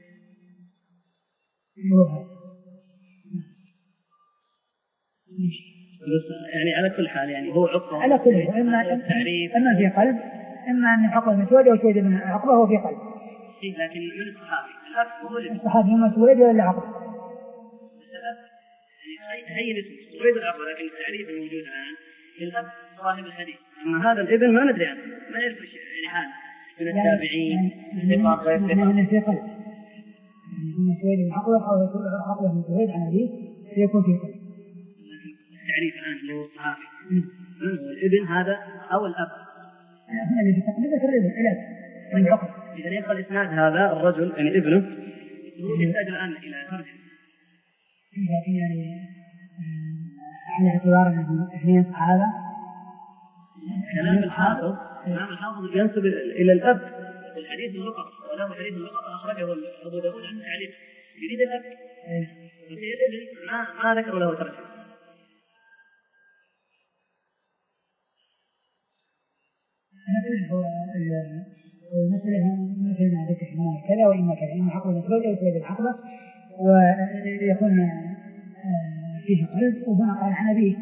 يعني على كل حال يعني هو عقبة على كل حال إما إما في قلب إما أن عقبة من سويد أو سويد من عقبة هو في قلب. لكن من الصحابي الصحابي هم سويد ولا عقبة؟ يعني هي نسبة سويد العقبة لكن التعريف الموجود الآن للأب صاحب الحديث. أما هذا الابن ما ندري عنه ما يعرف يعني حال من التابعين الثقات غير الثقات. في قلب يعني هم سويد من عقبة أو عقبة من سويد عن أبيه فيكون في قلب. التعريف الآن اللي هو الصحابي الابن هذا أو الأب هنا اللي في تقليد الابن الأب من عقبة. إذا يبقى الإسناد هذا الرجل يعني ابنه هو يحتاج الآن إلى ترجمة. لكن يعني على اعتبار أنهم اثنين صحابة كلام الحافظ كلام الحافظ ينسب إلى الأب والحديث اللقاء وله حديث اللقاء أخرجه أبو داود عن تعريف يريد الأب وفي الابن ما ما ذكروا له ترجمة. هو المسألة مثل ما ذكرنا كذا وإما كذا إما عقبة مسؤول أو سويد العقبة ويكون فيه قلب وهنا قال عن أبيه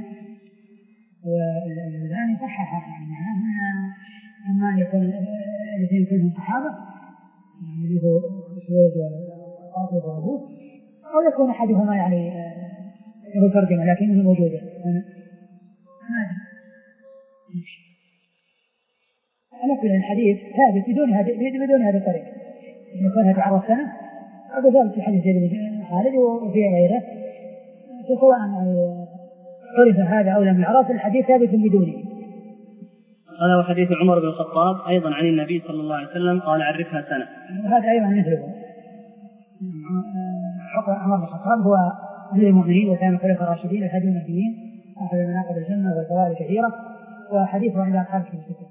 والآن صحح يعني أما أن يكون الاثنين كلهم صحابة يعني اللي هو سويد وعقبة وأبوه أو يكون أحدهما يعني له ترجمة لكنه موجودة ما أدري. على كل الحديث ثابت بدون هذا بدون هذا الطريق يكون هذا عرض سنة أو ثابت في حديث ابن خالد وفي غيره سواء عرف هذا أو لم يعرف الحديث ثابت بدونه. هذا هو حديث عمر بن الخطاب أيضا عن النبي صلى الله عليه وسلم قال عرفها سنة. هذا أيضا مثله عمر بن الخطاب هو أمير المؤمنين وكان خلفاء الراشدين الهادي المهديين أخذ مناقب الجنة والفضائل كثيرة وحديثه عند أصحاب الكتب.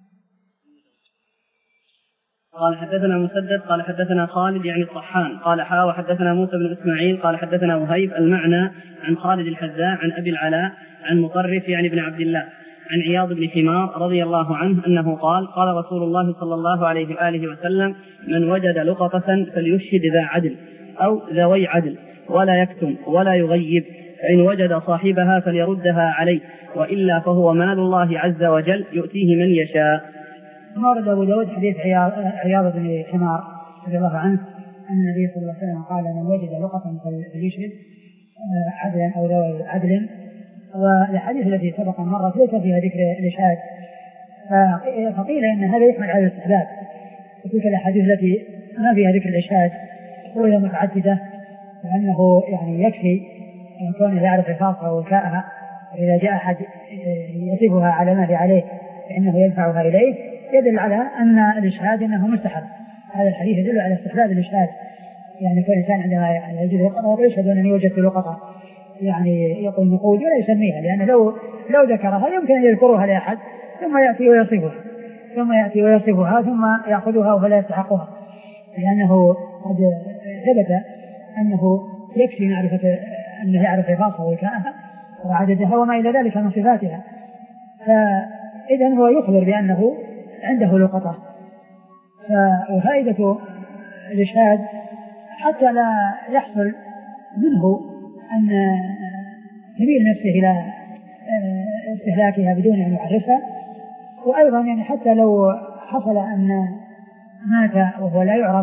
قال حدثنا مسدد قال حدثنا خالد يعني الطحان قال حا وحدثنا موسى بن إسماعيل قال حدثنا وهيب المعنى عن خالد الحذاء عن أبي العلاء عن مطرف يعني بن عبد الله عن عياض بن حمار رضي الله عنه أنه قال قال رسول الله صلى الله عليه وآله وسلم من وجد لقطة فليشهد ذا عدل أو ذوي عدل ولا يكتم ولا يغيب، فإن وجد صاحبها فليردها عليه، وإلا فهو مال الله عز وجل يؤتيه من يشاء. ورد أبو داود حديث عياض بن حمار رضي الله عنه أن النبي صلى الله عليه وسلم قال من وجد لقطة فليشهد عدلا أو ذوي عدل. والحديث التي سبق مرة ليس فيها ذكر الإشهاد، فقيل إن هذا يحمل على الاستحباب، وتلك الأحاديث التي ما فيها ذكر الإشهاد وهي متعددة، لأنه يعني يكفي أن كونه يعرف حفاظها ووكاءها، وإذا جاء أحد يصفها على ما في عليه فإنه يدفعها إليه، يدل على أن الإشهاد أنه مستحب. هذا الحديث يدل على استحباب الإشهاد، يعني كل إنسان عندما يجد لقطة يشهد أنني وجدت لقطة، يعني يقول نقود ولا يسميها، لأنه لو لو ذكرها يمكن أن يذكرها لأحد ثم يأتي ويصفها ثم يأتي ويصفها ثم يأخذها ولا يستحقها، لأنه قد ثبت أنه يكفي معرفة أنه يعرف حفاظها ووكاءها وعددها وما إلى ذلك من صفاتها، فإذا هو يخبر بأنه عنده لقطة. وفائدة الإشهاد حتى لا يحصل منه أن يميل نفسه إلى استهلاكها بدون أن يعرفها، وأيضا يعني حتى لو حصل أن مات وهو لا يعرف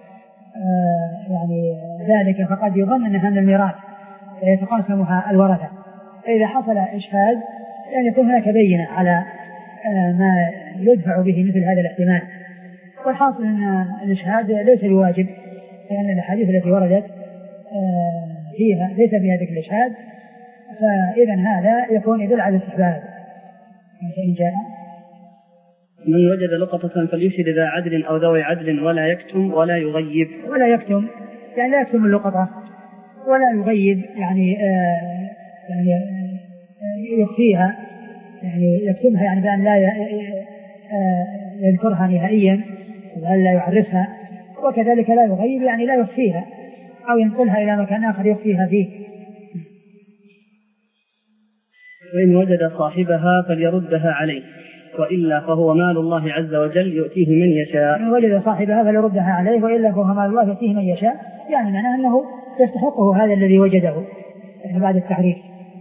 يعني ذلك فقد يظن أنها من الميراث فيتقاسمها الورثة، فإذا حصل إشهاد يعني يكون هناك بينة على ما يدفع به مثل هذا الاحتمال. والحاصل أن الإشهاد ليس بواجب، لأن الأحاديث التي وردت فيها ليس فيها ذكر الإشهاد، فإذا هذا يكون يدل على الاستحباب. إن جاء من وجد لقطة فليشهد ذا عدل أو ذوي عدل ولا يكتم ولا يغيب. ولا يكتم يعني لا يكتم اللقطة ولا يغيب، يعني آه يعني آه يخفيها، يعني يكتمها يعني بأن لا يذكرها نهائيا وأن لا يعرفها، وكذلك لا يغيب يعني لا يخفيها أو ينقلها إلى مكان آخر يخفيها فيه. وإن وجد صاحبها فليردها عليه، وإلا فهو مال الله عز وجل يؤتيه من يشاء. إن وجد صاحبها فليردها عليه وإلا فهو مال الله يؤتيه من يشاء، يعني معناه أنه يستحقه هذا الذي وجده بعد التحريف.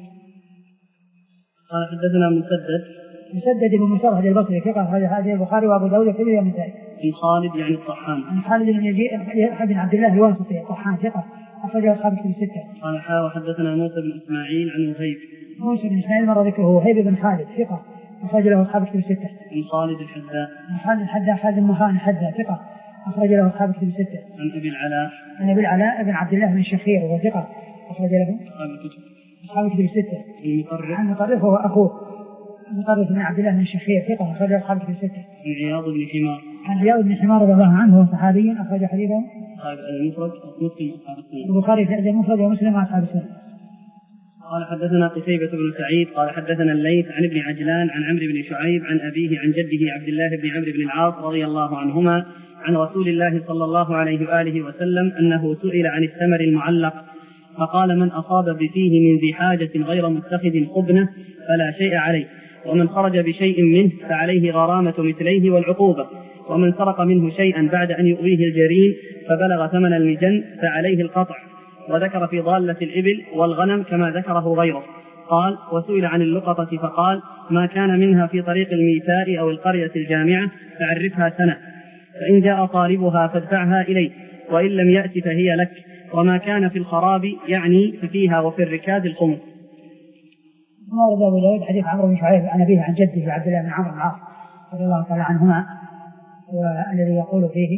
قال حدثنا مسدد مسدد بن مسرهد البصري ثقة أخرج حديث البخاري وأبو داود والترمذي والنسائي. عن خالد يعني الطحان. عن خالد بن يزيد بن عبد الله الواسطي الطحان ثقة أخرج أصحاب الكتب الستة. قال حا وحدثنا موسى بن إسماعيل عن وهيب. موسى بن إسماعيل مر ذكره وهيب بن خالد ثقة أخرج له أصحاب الكتب الستة. عن خالد الحذاء. عن خالد الحذاء خالد بن مخان الحذاء ثقة أخرج له أصحاب الكتب الستة. عن أبي العلاء. عن أبي العلاء بن عبد الله بن الشخير وهو ثقة أخرج له أصحاب الكتب. أصحاب الكتب الستة. المطرف. عن مطرف وهو أخوه مطرف بن عبد الله بن الشخير ثقة أخرج له أصحاب الكتب الستة. عن عياض بن حمار. عن عياض بن حمار رضي الله عنه صحابي أخرج حديثه أصحاب المفرد ومسلم وأصحاب السنن. البخاري في المفرد ومسلم وأصحاب السنن. قال حدثنا قتيبة بن سعيد قال حدثنا الليث عن ابن عجلان عن عمرو بن شعيب عن أبيه عن جده عبد الله بن عمرو بن العاص رضي الله عنهما عن رسول الله صلى الله عليه وآله وسلم أنه سئل عن الثمر المعلق فقال من أصاب بفيه من ذي حاجة غير متخذ خبنة فلا شيء عليه، ومن خرج بشيء منه فعليه غرامة مثليه والعقوبة، ومن سرق منه شيئا بعد أن يؤويه الجرين فبلغ ثمن المجن فعليه القطع. وذكر في ضالة الإبل والغنم كما ذكره غيره. قال وسئل عن اللقطة فقال ما كان منها في طريق الميتاء أو القرية الجامعة فعرفها سنة، فإن جاء طالبها فادفعها إليه، وإن لم يأت فهي لك، وما كان في الخراب يعني ففيها وفي الركاد الخمس. ورد أبو داود حديث عمرو بن شعيب عن أبيه عن جده عبد الله بن عمرو بن العاص رضي الله تعالى عنهما، والذي يقول فيه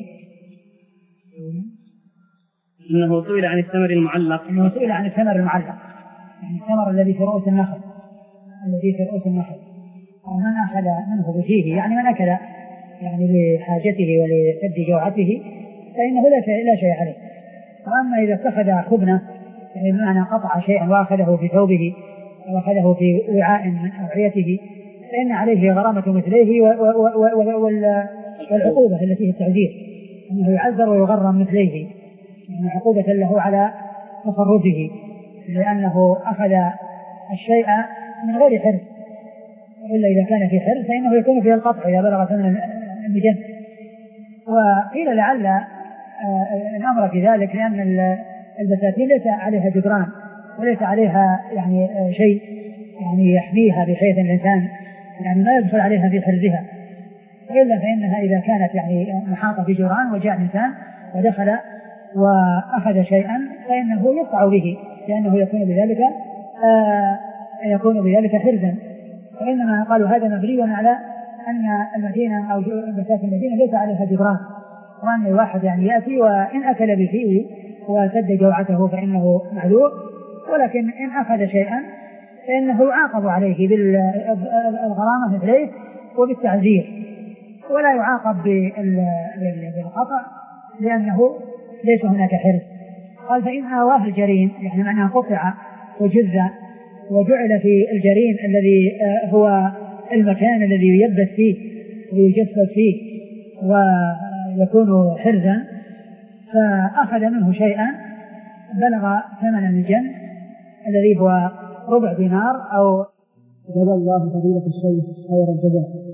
إنه سئل عن الثمر المعلق. إنه سئل عن الثمر المعلق يعني الثمر الذي في رؤوس النخل الذي في رؤوس النخل ومن أخذ منه بفيه يعني من أكل يعني لحاجته ولسد جوعته فإنه لا شيء, لا شيء عليه. وأما إذا اتخذ خبنة يعني بمعنى قطع شيئا وأخذه في ثوبه وأخذه في وعاء من أوعيته فإن عليه غرامة مثليه والعقوبة التي هي التعزير، أنه يعذر ويغرم مثليه يعني عقوبة له على تصرفه، لأنه أخذ الشيء من غير حرص إلا إذا كان في حرز فإنه يكون فيه القطع إذا بلغ ثمن المجن. وقيل لعل الأمر في ذلك لأن البساتين ليس عليها جدران وليس عليها يعني شيء يعني يحميها بحيث الإنسان يعني ما يدخل عليها في حرزها، إلا فإنها إذا كانت يعني محاطة بجدران وجاء إنسان ودخل وأخذ شيئا فإنه يقطع به لأنه يكون بذلك آه يكون بذلك حرزا. وإنما قالوا هذا مبني على أن المدينة أو بساتين المدينة ليس عليها جدران، وأن الواحد يعني يأتي وإن أكل بفيه وسد جوعته فإنه معذور، ولكن إن أخذ شيئا فإنه يعاقب عليه بالغرامة مثليه وبالتعزير، ولا يعاقب بالقطع لأنه ليس هناك حرز. قال فإن آواه الجرين يعني معناه قطع وجز وجعل في الجرين الذي هو المكان الذي ييبس فيه ويجسد فيه ويكون حرزا، فأخذ منه شيئا بلغ ثمن المجن الذي هو ربع دينار أو جزا الله فضيلة الشيخ خير الجزاء.